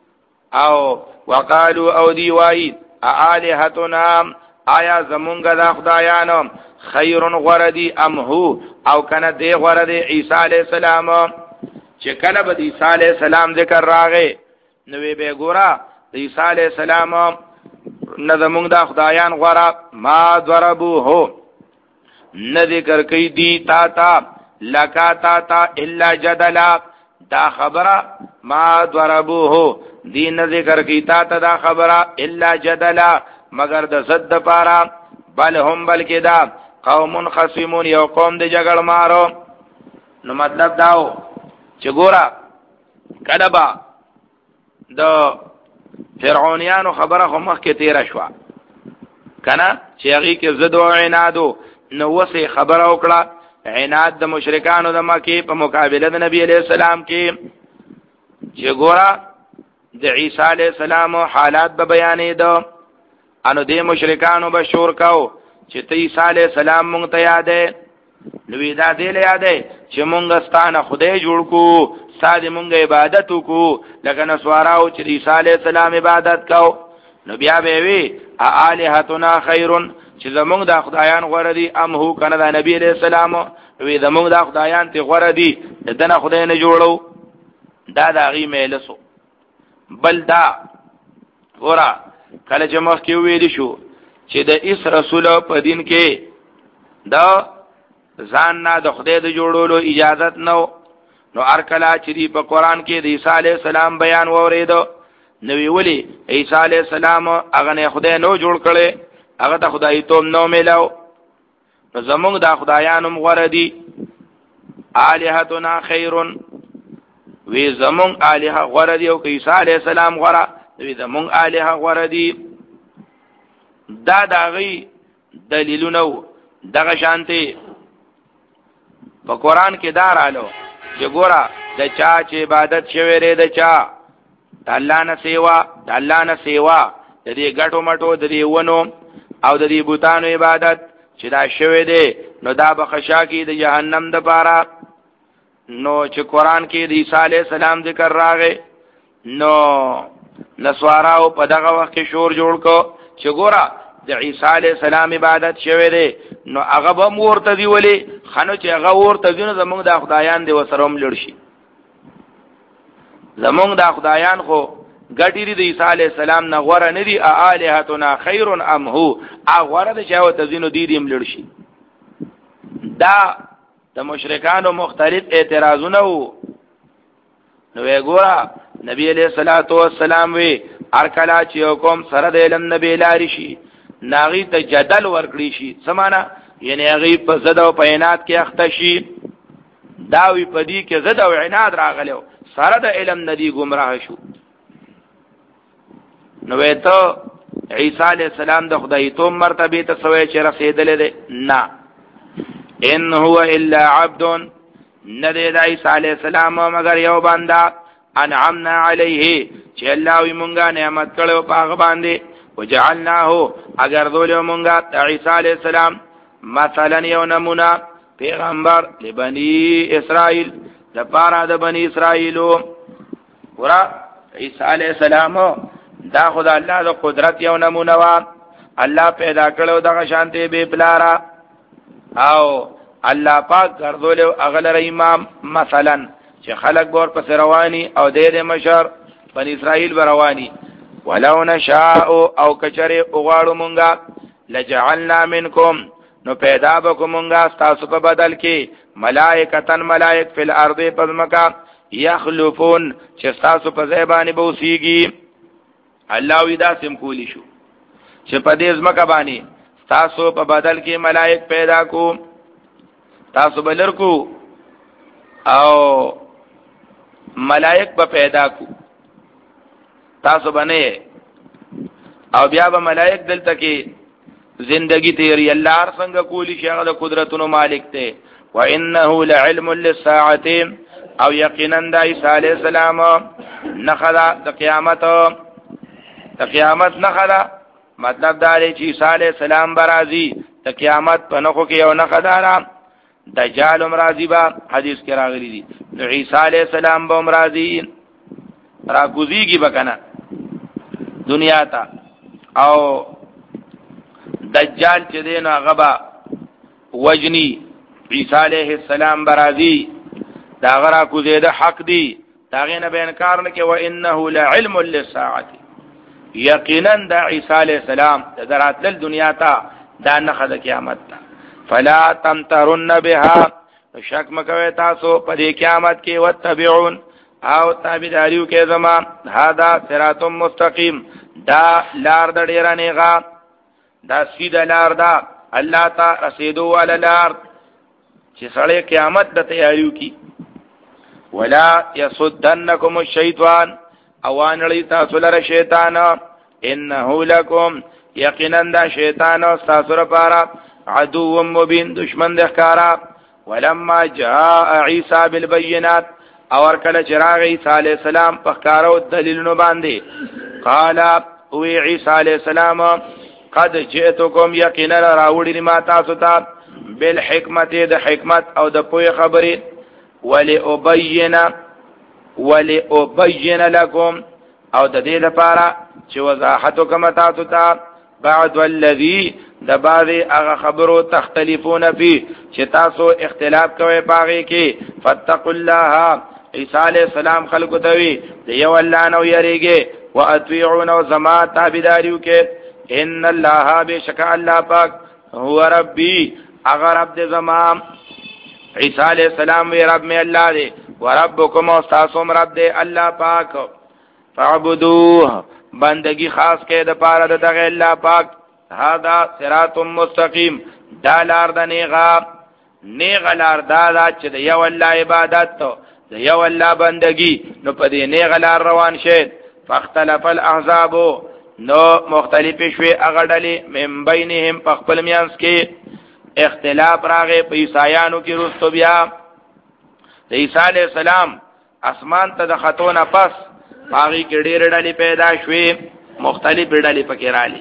او وقالو او دی وای الہتنا آیا زمونږ د خدایانو خیر غردی ام هو او کنه دی غردی عیسی علیہ السلام چې کله به عیسی علیہ السلام ذکر راغې نو به ګورا د عیسی علیہ السلام نه زمونږ د خدایان غره ما ضربو هو نه ذکر کوي دی تا تا لکا تا تا الا جدلا دا خبره ما ضربو هو دی نه ذکر کوي تا تا دا خبره الا جدلا مگر د زد پارا بل هم بلکې دا قوم خصمون یو قوم د جګړ مارو نو مطلب داو چې ګورا کله با د فرعونیانو خبره خو مخ کې تیر شو کنه چې هغه کې زد او عنادو نو وسه خبره وکړه عناد د مشرکانو د مکه په مقابله د نبی علیہ السلام کې چې ګورا د عیسی علیہ السلام حالات به بیانې دو انو د مشرکانو به شور کاو چې ته عیسی علیہ السلام مونږ ته یادې نو دا دې له یادې چې مونږ ستانه خدای جوړ کو ساده مونږ عبادت وکړو لکه نسواراو چې عیسی علیہ السلام عبادت کاو نو بیا به وی الہتنا خیرن چې زمونږ د خدایان غوړه دي ام هو کنه د نبی علیہ السلام وی زمونږ د خدایان ته غوړه دي دنه خدای نه جوړو دا د غي مېلسو بل دا ورا کله چې مخ کې ویل شو چې د اس رسول په دین کې دا ځان نه د خدای د جوړولو اجازت نو نو ارکلا چې دی په قران کې د عیسی علیہ السلام بیان وریدو نو ویلي عیسی علیہ السلام هغه نه خدای نو جوړ کړي هغه ته خدای ته نو ملاو نو زمونږ د خدایانو غوړه دي الہتنا خیرن وی زمونږ الہ غوړه دي او عیسی علیہ السلام غوړه وی زمونږ الہ غوړه دي دا داغي دلیلونه دغه شانتي په قران کې دار آلو چې ګوره د چا چې عبادت شوی ری د چا د الله نه سیوا د الله نه سیوا د دې ګټو مټو د دې ونو او د دې بوتانو عبادت چې دا شوی دی نو دا بخشا کې د جهنم د پاره. نو چې قران کې د عیسی علی السلام ذکر راغی نو نسواراو په دغه وخت کې شور جوړ کو چې ګوره د عیسی علی السلام عبادت شوی دی نو هغه به ورته دی ولی خنو چې هغه ورته دی نو زمونږ د خدایان دی وسروم لړ شي. زمونږ د خدایان خو ګټی دی د عیسی علی السلام نه غوړه نه دی الہاتنا خیر ام هو هغه د چاو ته دینو دی دیم لړ شي. دا د مشرکانو مختلف اعتراضونه وو. نو وګوره نبی علیہ الصلوۃ والسلام وی ارکلا چې کوم سره د علم نبی لاري شي ناغي ته جدل ورکړي شي سمانا یعنی هغه په زده او پینات کې اخته شي داوی پدی کې زده او عناد راغلو سره د علم ندی گمراه شو. نو ته عیسی علی السلام د خدای ته مرتبه ته سوې چې رسیدلې ده نه ان هو الا عبد ندی د عیسی علی السلام مگر یو بندا انعمنا علیه چې الله وی مونږه نعمت کړو پاغه باندې وجعلناه اگر ذول مونږه عیسی علی السلام مثلا یو نمونه پیغمبر لبنی اسرائیل د پاره د بنی اسرائیلو ورا عیسی علی السلام دا خدای الله د قدرت یو نمونه وا الله پیدا کړو دغه شانته به بلارا او الله پاک ګرځول اغلر امام مثلا چې خلق بور پس رواني او د دې مشر بنی اسرائیل برواني ولو نشاء او کچره اوغاړو مونږه لجعلنا منکم نو پیدا بکومونگا ستاسو په بدل کې ملائکتن ملائک فی الارض پزمکا یخلفون چې ستاسو په زیبانی بوسیږي. الله وی دا سم کولی شو چې په دې ځمکه باندې ستاسو په بدل کې ملائک پیدا کو تاسو بلر کو او ملائک به پیدا کو تاسو باندې او بیا به ملائک دلته کې زندگی تیری الله څنګه کولی شي هغه د قدرتونو مالک ته. وانه لعلم للساعه او یقینا د عیسی علی السلام نخدا د قیامت د قیامت نخدا مطلب دا دی چې عیسی علی السلام برازي د قیامت په نخو کې یو نخدارا دجال مرازی با حدیث کې راغلی دي نو عیسی علی السلام به مرازي را کوزيږي بکنه دنیا ته او دجال چې دین هغه با وجنی عیسی علیہ السلام برازي دا غرا کو زیاده حق دی داغه نه به انکار نه کې و انه لعلم للساعه یقینا دا عیسی علیہ السلام دراتل دنیا ته دا نه خد قیامت ته فلا تمترن بها شک مکوي تاسو په دې قیامت کې وتبعون او تابعداریو کې زما هاذا صراط مستقیم دا لار د ډیر نه غا دا سیده لار دا الله تا رسیدو والا لار چې سړی قیامت د تیاریو کی. ولا يصدنكم الشیطان اوان لري تاسو لره شیطان انه لكم یقینا دا شیطان تاسو لپاره عدو مبین دشمن د ښکارا. ولما جاء عیسی بالبينات اور کله چراغ عیسی علی السلام په ښکارو دلیلونو باندې قال او عیسی علی السلام قد جئتكم یقینا راوړی ما تاسو ته بالحکمت د حکمت او د پوهه خبرې ولی ابین ولی ابین لكم او د دې لپاره چې وضاحت کوم تاسو ته بعد والذي د بعض هغه خبرو تختلفون فيه چې تاسو اختلاف کوئ پاغي کې فتقوا الله عیسی علیہ السلام خلق توي یو الله نو یریږي واطيعون وزما تابعداریو کې ان الله بشک الله پاک هو ربي اگر رب دې زمام عیسی علیہ السلام وی رب می الله دې وربکم استاسم رب دې الله پاک فعبدوه بندگی خاص کې د پاره د دغه الله پاک هاذا صراط مستقیم دا لار د نیغا نیغا لار دا چې د یو الله عبادت د یو الله بندگی نو په دې نیغا لار روان شه. فاختلف الاحزاب نو مختلف شوی هغه ډلې من بینهم په خپل میانس کې اختلاف راغی په عیسایانو کې رستو بیا د عیسی علی السلام اسمان ته د خطونه پس هغه کې ډېر ډلې پیدا شوې مختلف ډلې پکې رالی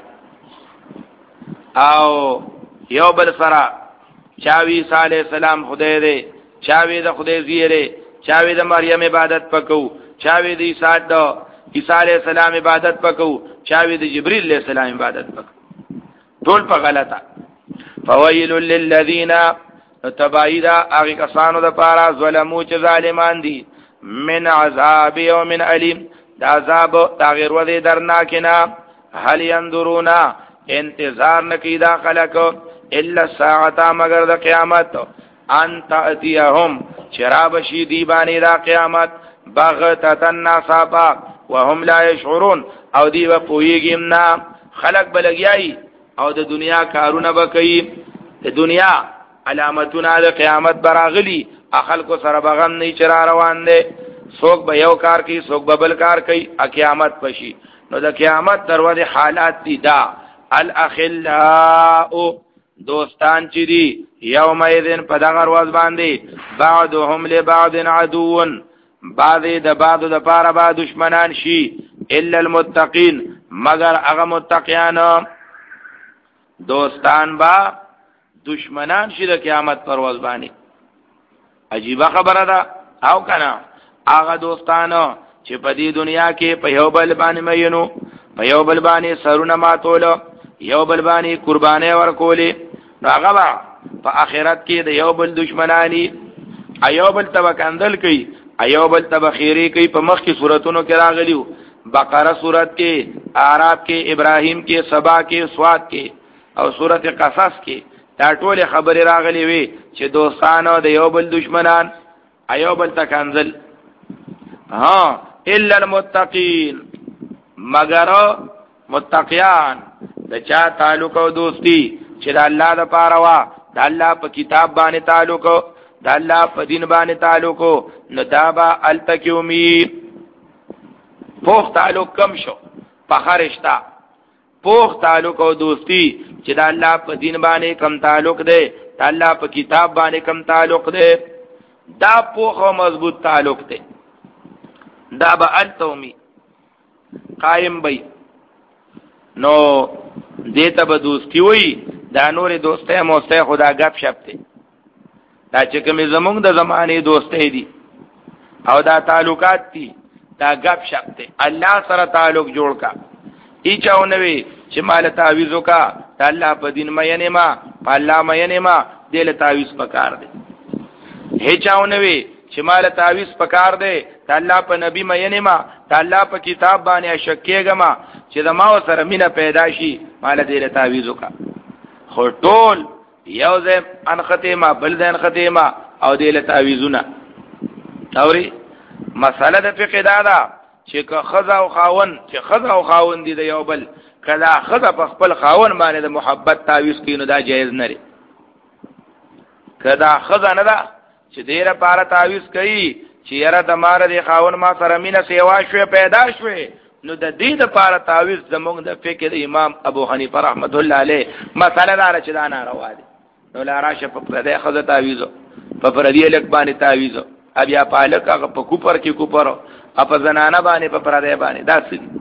او یو بل سره چاوی عیسی علی السلام خدای دی چاوی د خدای زیره چاوی د مریم عبادت پکو چاوی د عیسی د عیسی علی السلام عبادت پکو چاوی د جبرئیل علیہ السلام عبادت پکو ټول په غلطه فویل للذین تبایدا هغه کسانو د پاره ظلمو چې ظالمان دي من عذاب یوم الیم دا عذاب تغیر و دې درناکنا هل ينظرون انتظار نکی دا خلق الا الساعه مگر د قیامت ان تاتيهم شراب شیدی بانی دا قیامت بغتتن نصابا وهم لا يشعرون او دی و پویګم نا خلق بلګیای او د دنیا کارونه وکي د دنیا علامتونه د قیامت براغلی خلکو سره بغم نه چر روان دي څوک به یو کار کوي څوک به بل کار کوي ا قیامت پشي نو د قیامت دروازه حالات دي دا الاخلاء دوستان چې دي یوم اذن په دغه ورځ باندې بعضهم لبعض عدو بعض د بعض د پاره با دشمنان شي الا المتقین مگر هغه متقیان دوستان با دشمنان شي د قیامت پر ورځ باندې عجیب خبره ده او کنه هغه دوستانو چې په دې دنیا کې په یو بل باندې مینو په یو بل باندې سرونه ماتول یو بل باندې قرباني ورکولې نو هغه په آخرت کې د یو بل دشمنانی ایو بل تبکندل کوي ایو بل تبخیری کوي په مخ کې صورتونو کې راغلیو بقره صورت کې اعراف کې ابراهیم کې سبا کې سواد کې او صورت قصص کې دا ټول خبره راغلي وي چې دوستانو د یو بل دشمنان ایو بل تکنزل ها الا المتقین مگر متقیان د چا تعلق او دوستی چې د الله د پاره وا د الله په کتاب باندې تعلق د الله په دین باندې تعلق نو دا با التکیومی پوخ تعلق کم شو په خرشتا پوخ تعلق او دوستی چې د الله په دین باندې کم تعلق دی د الله په کتاب باندې کم تعلق دی دا پوخ او مضبوط تعلق دی دا با التومی قائم بی نو دیتا با دوستی وی دا نور دوسته موسته خدا گپ شپ تی دا چکمی زمونگ دا زمانی دوسته دی او دا تعلقات تی دا گپ شپ تی اللہ سره تعلق جوڑ کا ای چاو نوی چه مال تعویزو کا دا اللہ پا دین مینی ما پا اللہ مینی ما دیل تعویز پکار دی هی چاو نوی چې مال تعویز پکار دی د الله په نبی مینه ما د الله په کتاب باندې شکېګما چې د ما سره مینه پیدا شي مال دې له تعویز وکا خو ټول یو ځای ان ختمه بل ځای ان ختمه او دې له تعویزونه اوري مساله د فقه دا ده چې که خزا او خاون چې خزا او خاون دي د یو بل کله خزا په خپل خاون باندې د محبت تعویز کینو دا جایز نه لري کدا خزا نه ده چې ډیره پاره تعویز کوي چې یاره د مار دی خاون ما سره مینه سیوا شوه پیدا شوه نو د دې د پاره تعویز زموږ د فقه د امام ابو حنیفه رحمت الله علیه مساله دار چې دا ناروا دي نو لا راشه په پردې خزه تعویزو په پردې لک باندې تعویزو بیا په لک هغه په کوپر کې کوپر او په زنانه باندې په پردې باندې دا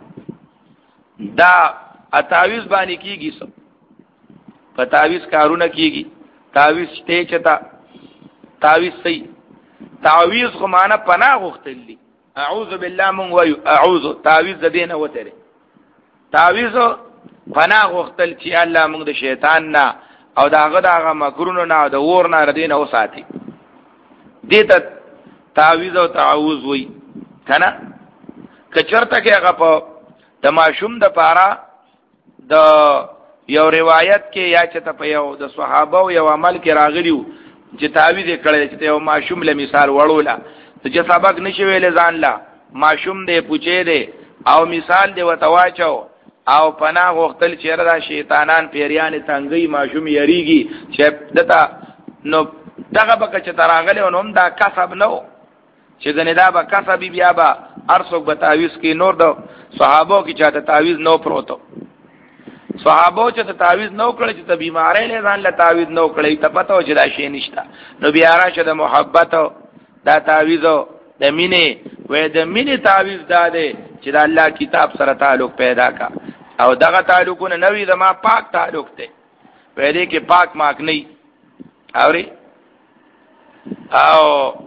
څه دا تعویز باندې کیږي سو په تعویز کارونه کیږي تعویز شته چتا تعویز صحیح تعویز خو معنا پناه غختلی اعوذ بالله من ويو اعوذ تعویز د دینه وته تعویز پناه غختل چې الله موږ د شیطان نه او داغه داغه مکرونو نه د ور نه ردینه وساتي دې ته تعویز او تعوذ وای کنه کچرته کې هغه په تماشوم د پارا د یو روایت کې یا چې ته په یو د صحابه او یو عمل کې راغلیو چې تعویذ کړل چې یو ماشوم له مثال وړولا چې سبق نشي ویل ځان لا ماشوم دې پوچې دې او مثال دې وتواچو او پناه غختل چې را شیطانان پیریان تنګي ماشوم یریږي چې دتا نو دغه بک چې تراغله نوم دا کسب نو چې ګنې دا به کسبي بیا به هر څوک به تعویز کې. نور د صحابو کې چاته تعویز نو پروتو، صحابو چې ته تعویز نو کړی چې ته بیماری له ځان له تعویز نو کړی ته پته و چې دا شی نشته. نو بیا راشه د محبت دا تعویز د مینې وې د مینې تعویز دا دی چې د الله کتاب سره تعلق پیدا کا او دغه تعلقونه نوې زما پاک تعلق دی په دې کې پاک ماک نه اوري او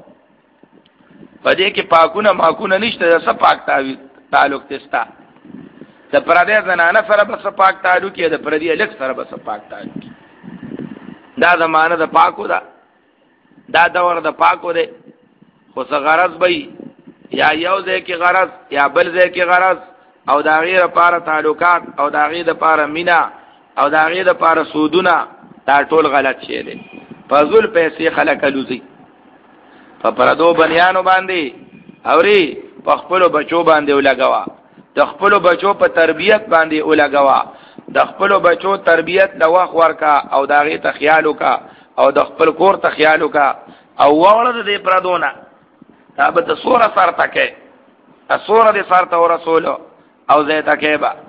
په دې کې پاکونه ماکونه نشته. د پاک تعویز تعلق تستا د پردې زنانه سره بس پاک تعلق دی، د پردې الک سره بس پاک تعلق. دا زمانه د پاکو دا دا دور د پاکو دی. خو څه غرض به یا یو ځای کې غرض یا بل ځای کې غرض او دا غیر لپاره تعلقات او دا غیر لپاره مینا او دا غیر لپاره سودونه، دا ټول غلط شی دی. فضل پیسې خلک لوزي په پردو بنیانو باندې اوري په خپل بچو باندې ولګوا، د خپل بچو په تربیت باندې ولګوا، د خپل بچو تربیت د وخت ورکا او دا غي ته خیال وکا او د خپل کور ته خیال وکا او وړه دې پردونه دا به د سوره سره تکه اسوره دې سره ته رسول او زه تکه با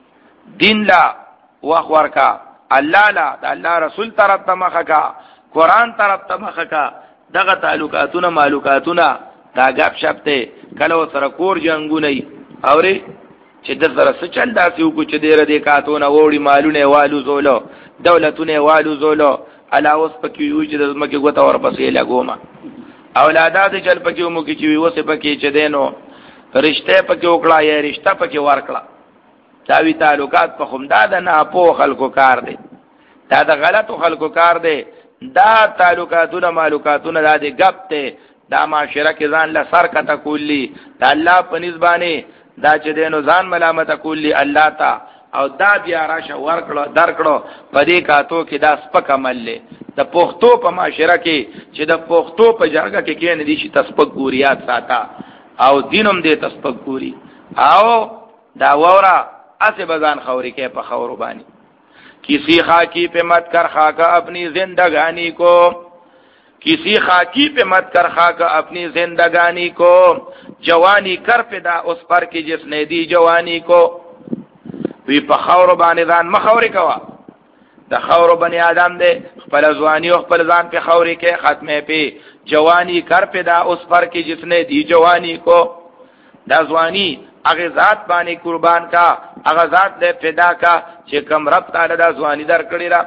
دین لا وخت ورکا، الله لا د الله رسول طرف ته مخه کا، قران طرف ته مخه کا. دغه تعلقاتونه معلوماتونه دا غب شپته کله سره کور جنگونه اوري چې د سره څه چل داسې وکړو چې ډېر دې کاتونه وړي مالونه والو زولو دولتونه والو زولو علاوه پکې یو چې د مکه غوته ور پسې لګوما اولادات چل پکې مو کې چې وسه پکې چې دینو رشته پکې وکړه یا رشته پکې ورکړه. دا وی تعلقات په خمدا د نه په خلکو کار دی، دا د غلطو خلکو کار دی. دا تعلقاتونه معلوماتونه دا دی غب ته دا معاشره کې ځان له سر کته کولی دا الله په نسبانه دا چې دینو ځان ملامت کولی الله تا او دا بیا راشه ورکړو درکړو په دې کاتو کې دا سپک عمل له د پښتو په معاشره کې چې د پښتو په جرګه کې کې نه دي چې تسبق ګوریات ساته او دینم دې تسبق ګوري او دا وورا اسه بزان خوري کې په خورو باندې کسی خاکی پہ مت کر خاکا اپنی زندگانی کو، کسی خاکی پہ مت کر خاکا اپنی زندگانی کو، جوانی کر پیدا اس پر کی جس نے دی جوانی کو. وی په خور باندې ځان مخوري کوا د خور بنی آدم دے خپل ځواني او خپل ځان په خوري کې ختمه پی جوانی کر پیدا اس پر کی جس نے دی جوانی کو. دا ځواني هغه ذات باندې قربان کا، هغه ذات دې فدا کا چې کوم رب تعالی دا ځواني در کړی را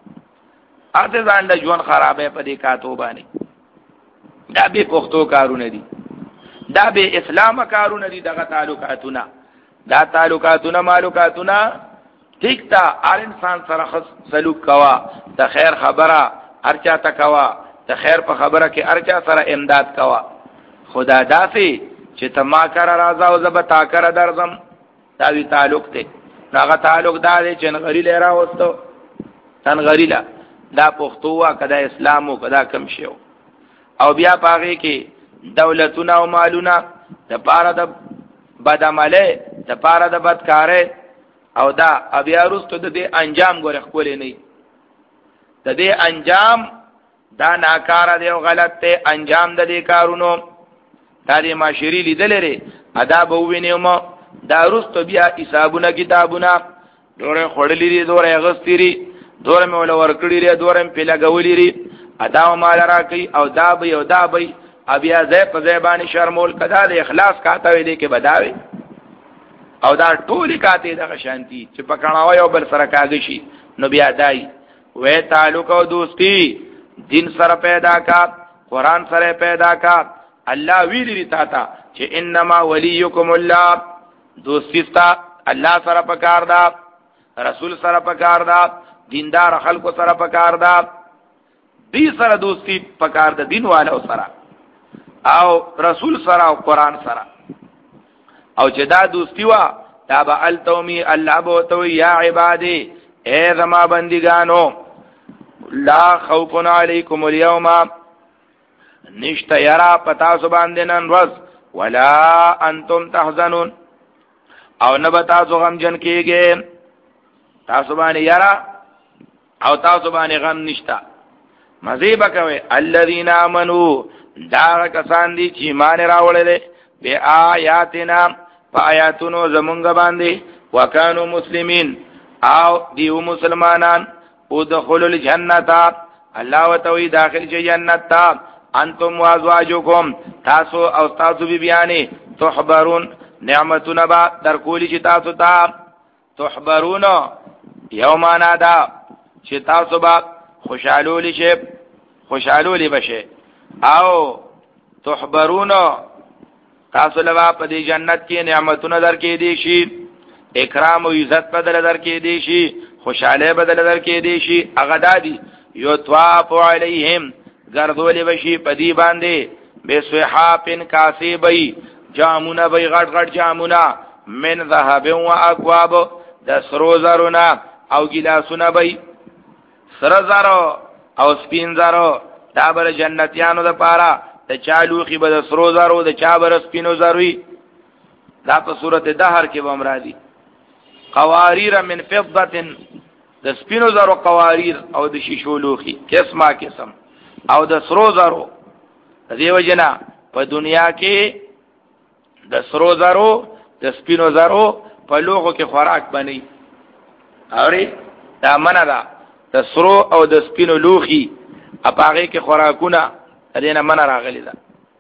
اته ځان د ژوند خرابې په دې کاتو باندې. دا به پښتو کارونه دي، دا به اسلام کارونه دي. دغه تعلقاتونه دا تعلقاتونه معلوماتونه ټیک تا هر انسان سره سلوک کوا، د خیر خبره ارچا تا کوا، د خیر په خبره کې ارچا سره امداد کوا. خدا دافي چې تما کر راځه او زب تا کر درځم، دا وی تعلق ته. هغه تعلق دا دی چې نغری لرا وستو تن غریلا دا پښتو وا کدا اسلام او کدا کم شیو او بیا پاغه کې دولتونه او مالونه د پاره د بدعمله د پاره د بدکارې او دا بیا وروسته د دې انجام ګوره خپل نه د دې انجام دا ناکاره دی او غلط ته انجام د دې کارونو دا دې معاشري لیدل لري ادا به وینم دا وروسته بیا حسابونه کتابونه دوره خړلې دي دوره غستيري دوره مول ورکړي لري دوره په لګولې لري ادا مال راکې او دا به او دا به بیا زې په زبانی شرمول کدا د اخلاص کاته وي دي کې بداوي او دا ټولي کاته د شانتي چې پکړاوي او بل سره کاږي شي. نو بیا دای وې تعلق او دوستی دین سره پیدا کا، قران سره پیدا کا. الله ویلی تا تا چې انما ولیکم الله، دوستی ستا الله سره پکار دا، رسول سره پکار دا، دیندار خلکو سره پکار دا، دې سره دوستی پکار دا دین والو سره او رسول سره او قران سره. او چې دا دوستی وا تابع التومی الله بو تو یا عبادی اے زما بندگانو لا خوف علیکم اليوم نشتا یرا پتا سو باندې نن ورځ ولا انتم تحزنون او نه بتا سو غم جن کېږي تاسو باندې یرا او تاسو باندې غم نشتا. مزيبه کوي الذين امنوا دا کسان دي چې ایمان راوړل به آیاتنا فآیاتونو زمونږ باندې وکانو مسلمین او دیو مسلمانان ادخلوا الجنه الله وتوي داخل شي جنت تا انتم وازواجکم تاسو او تاسو بی بیانی تحبرون نعمتنا با در کولی چې تاسو ته تحبرون یومانا دا چې تاسو با خوشالولی شي خوشالولی بشه او تحبرون تاسو لوا په دې جنت کې نعمتونه درکې دي شي اکرام او عزت بدل درکې دي شي خوشاله بدل درکې دي شي هغه دادي یو طواف علیهم گردولی بشی پدی باندې بسحاپن کاسی بی جامونا بی غٹ غٹ جامونا من ذهب و اکواب د سرو زرونا او گلاسونا بی سر زرو او سپین زرو دا بر جنتیانو دا پارا دا چالوخی با دا سرو زرو دا چا بر سپینو زروی دا پا صورت دهر کی بمرا دی قواریر من فضت دا سپینو زرو قواریر او دا شیشو لوخی قسمه قسم او د سرو زرو دیو جنا په دنیا کې د سرو زرو د سپینو زرو په لوغو کې خوراک بني اوري دا منه ده د سرو او د سپینو لوخي اپاغه کې خوراکونه دینه منه راغلي ده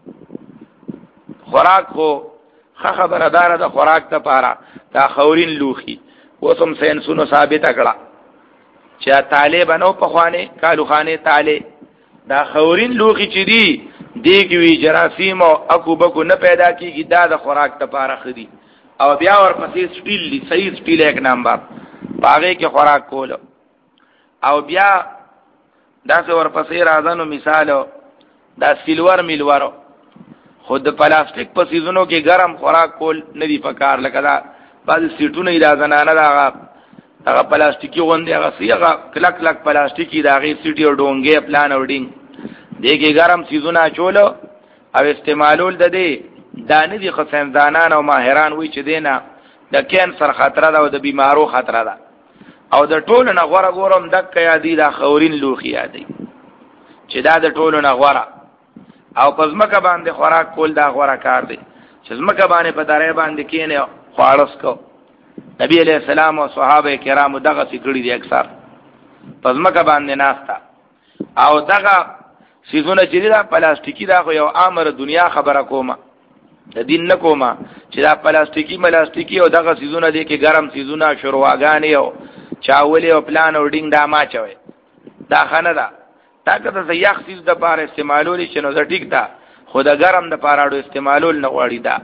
خوراک خو خبره دار ده خوراک ته پاره دا خورین لوخي وسم سینسونو ثابت کړه چې طالبانو په خوانه کالو خانه طالب دا خورین لوخي چې دی دیږي وی جراثیم او اکو بکو نه پیدا کیږي دا د خوراک لپاره خدي او بیا ورپسې سټیل دی صحیح سټیل یک نمبر باغې کې خوراک کول او بیا دا څو ورپسې راځنو مثال دا سیلور میلورو خود پلاستیک په سیزونو کې ګرم خوراک کول نه دی پکار لکه دا بعض سیټونه اجازه نه نه دا هغه پلاستیکي غوندې هغه سیغه کلک کلک پلاستیکي دا غي سیټي او ډونګې پلان او ډینګ دغه ګرم سیزونه چولو او استعمالول د دې دانه دي خصندانان او ماهران وی چې دینه د کینسر خطر ده او د بیمارو خطر ده او د ټولو نه غوړه ګورم دک یادی دا خورین لوخي یادی چې دا د ټولو نه غوړه او پزمکه باندې خوراک کول دا غوړه کار دی چې زمکه باندې په دره باندې کینه خواړس کو نبی علیہ السلام او صحابه کرام دغه سکړي دي اکثر پزمکه باندې ناستا او دغه سیزونه چې دا پلاستیکی دا خو یو امر دنیا خبره کومه د دین نه کومه چې دا پلاستیکی ملاستیکی او دغه سیزونه دي کې ګرم سیزونه شورواګانی او چاولې او پلان او ډینګ دا ما چوي دا خنه ده طاقت د یخ سیز د بار استعمالول شي نو د ټیک ده خو د ګرم د پاراړو استعمالول نه غواړي دا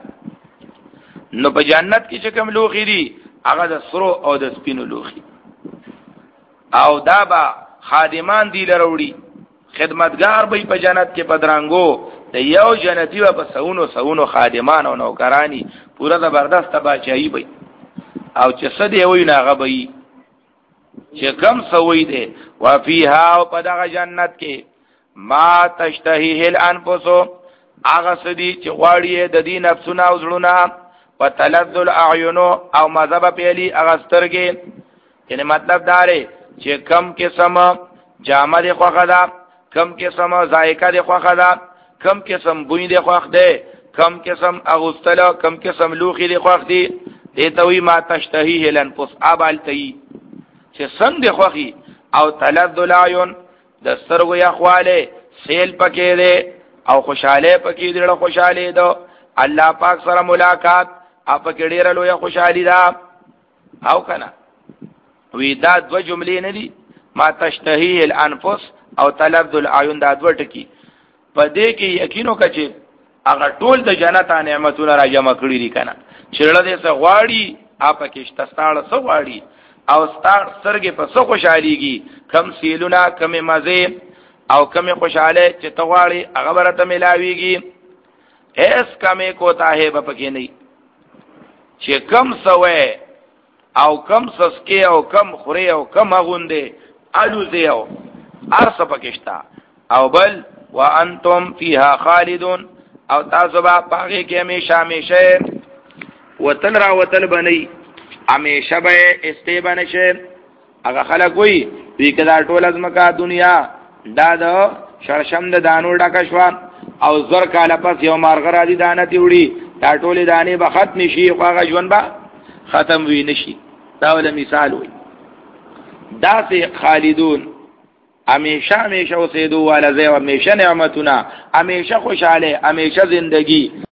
نو په جنت کې چې کوم لوخي دي هغه د سرو او د سپینو لوخي او دا با خادمان دی لروړي خدمتگار به په جنت کې پدرانګو د یو جنتی و په سونو سونو خادمان او نوکرانی پورا زبردست بچای به او چې سدي وي نه غبي چې کم سوي دي وفيها او په دغه جنت کې ما تشتهيه الانفس هغه سدي چې غواړي د دین نفسونه او زړونه وتلذ الاعين او مذهب پیلي اغسترګي یعنی مطلب دا لري چې کم قسم جامه دي خوخه ده کم قسم ذائقه دي خوخه ده کم قسم بوی دي خوخ ده کم قسم اغستلا کم قسم لوخي دي خوخ دي دیتوی ما تشتهيه الانفس ابالتي چې څنګه خوخي او تلذ الاعين د سترګو یخواله سیل پکې ده او خوشاله پکې دې خوشاله ده الله پاک سره ملاقات اپ کې ډېر لوی خوشالي ده او کنه وی دا دو جملې نه دي ما تشتهي الانفس او تلذ الاعين دا دوه ټکی په دې کې یقینو کچې هغه ټول د جنت نعمتونه را جمع کړی دي کنه چړل دې څه غواړي اپ کې شتستاړه څه غواړي او ستار سرګې په څه خوشاليږي کم سیلونه کم مزه او کم خوشاله چې تغواړي هغه برته ملاويږي ایس کمې کوتا ہے بپکې نه چې کم سوې او کم سسکې او کم خوري او کم غوندې الوزي او ارس پکشتا او بل وانتم فيها خالدون او تاسو به پاګه کې همیشه همیشه وتل را وتل بنئ همیشه به استیبان شي هغه خلک وي وی کدا ټول ازمکا دنیا دا د شرشم د دانو ډکا شو او زر کاله پس یو مارغه را دي دانه تیوړي دا ټولې دانې به ختم شي خو هغه ژوند به ختم وي نشي دا ول مثال وي دا سه خالدون همیشه همیشه اوسېدو والا زه همیشه نعمتونه همیشه خوشاله همیشه زندگی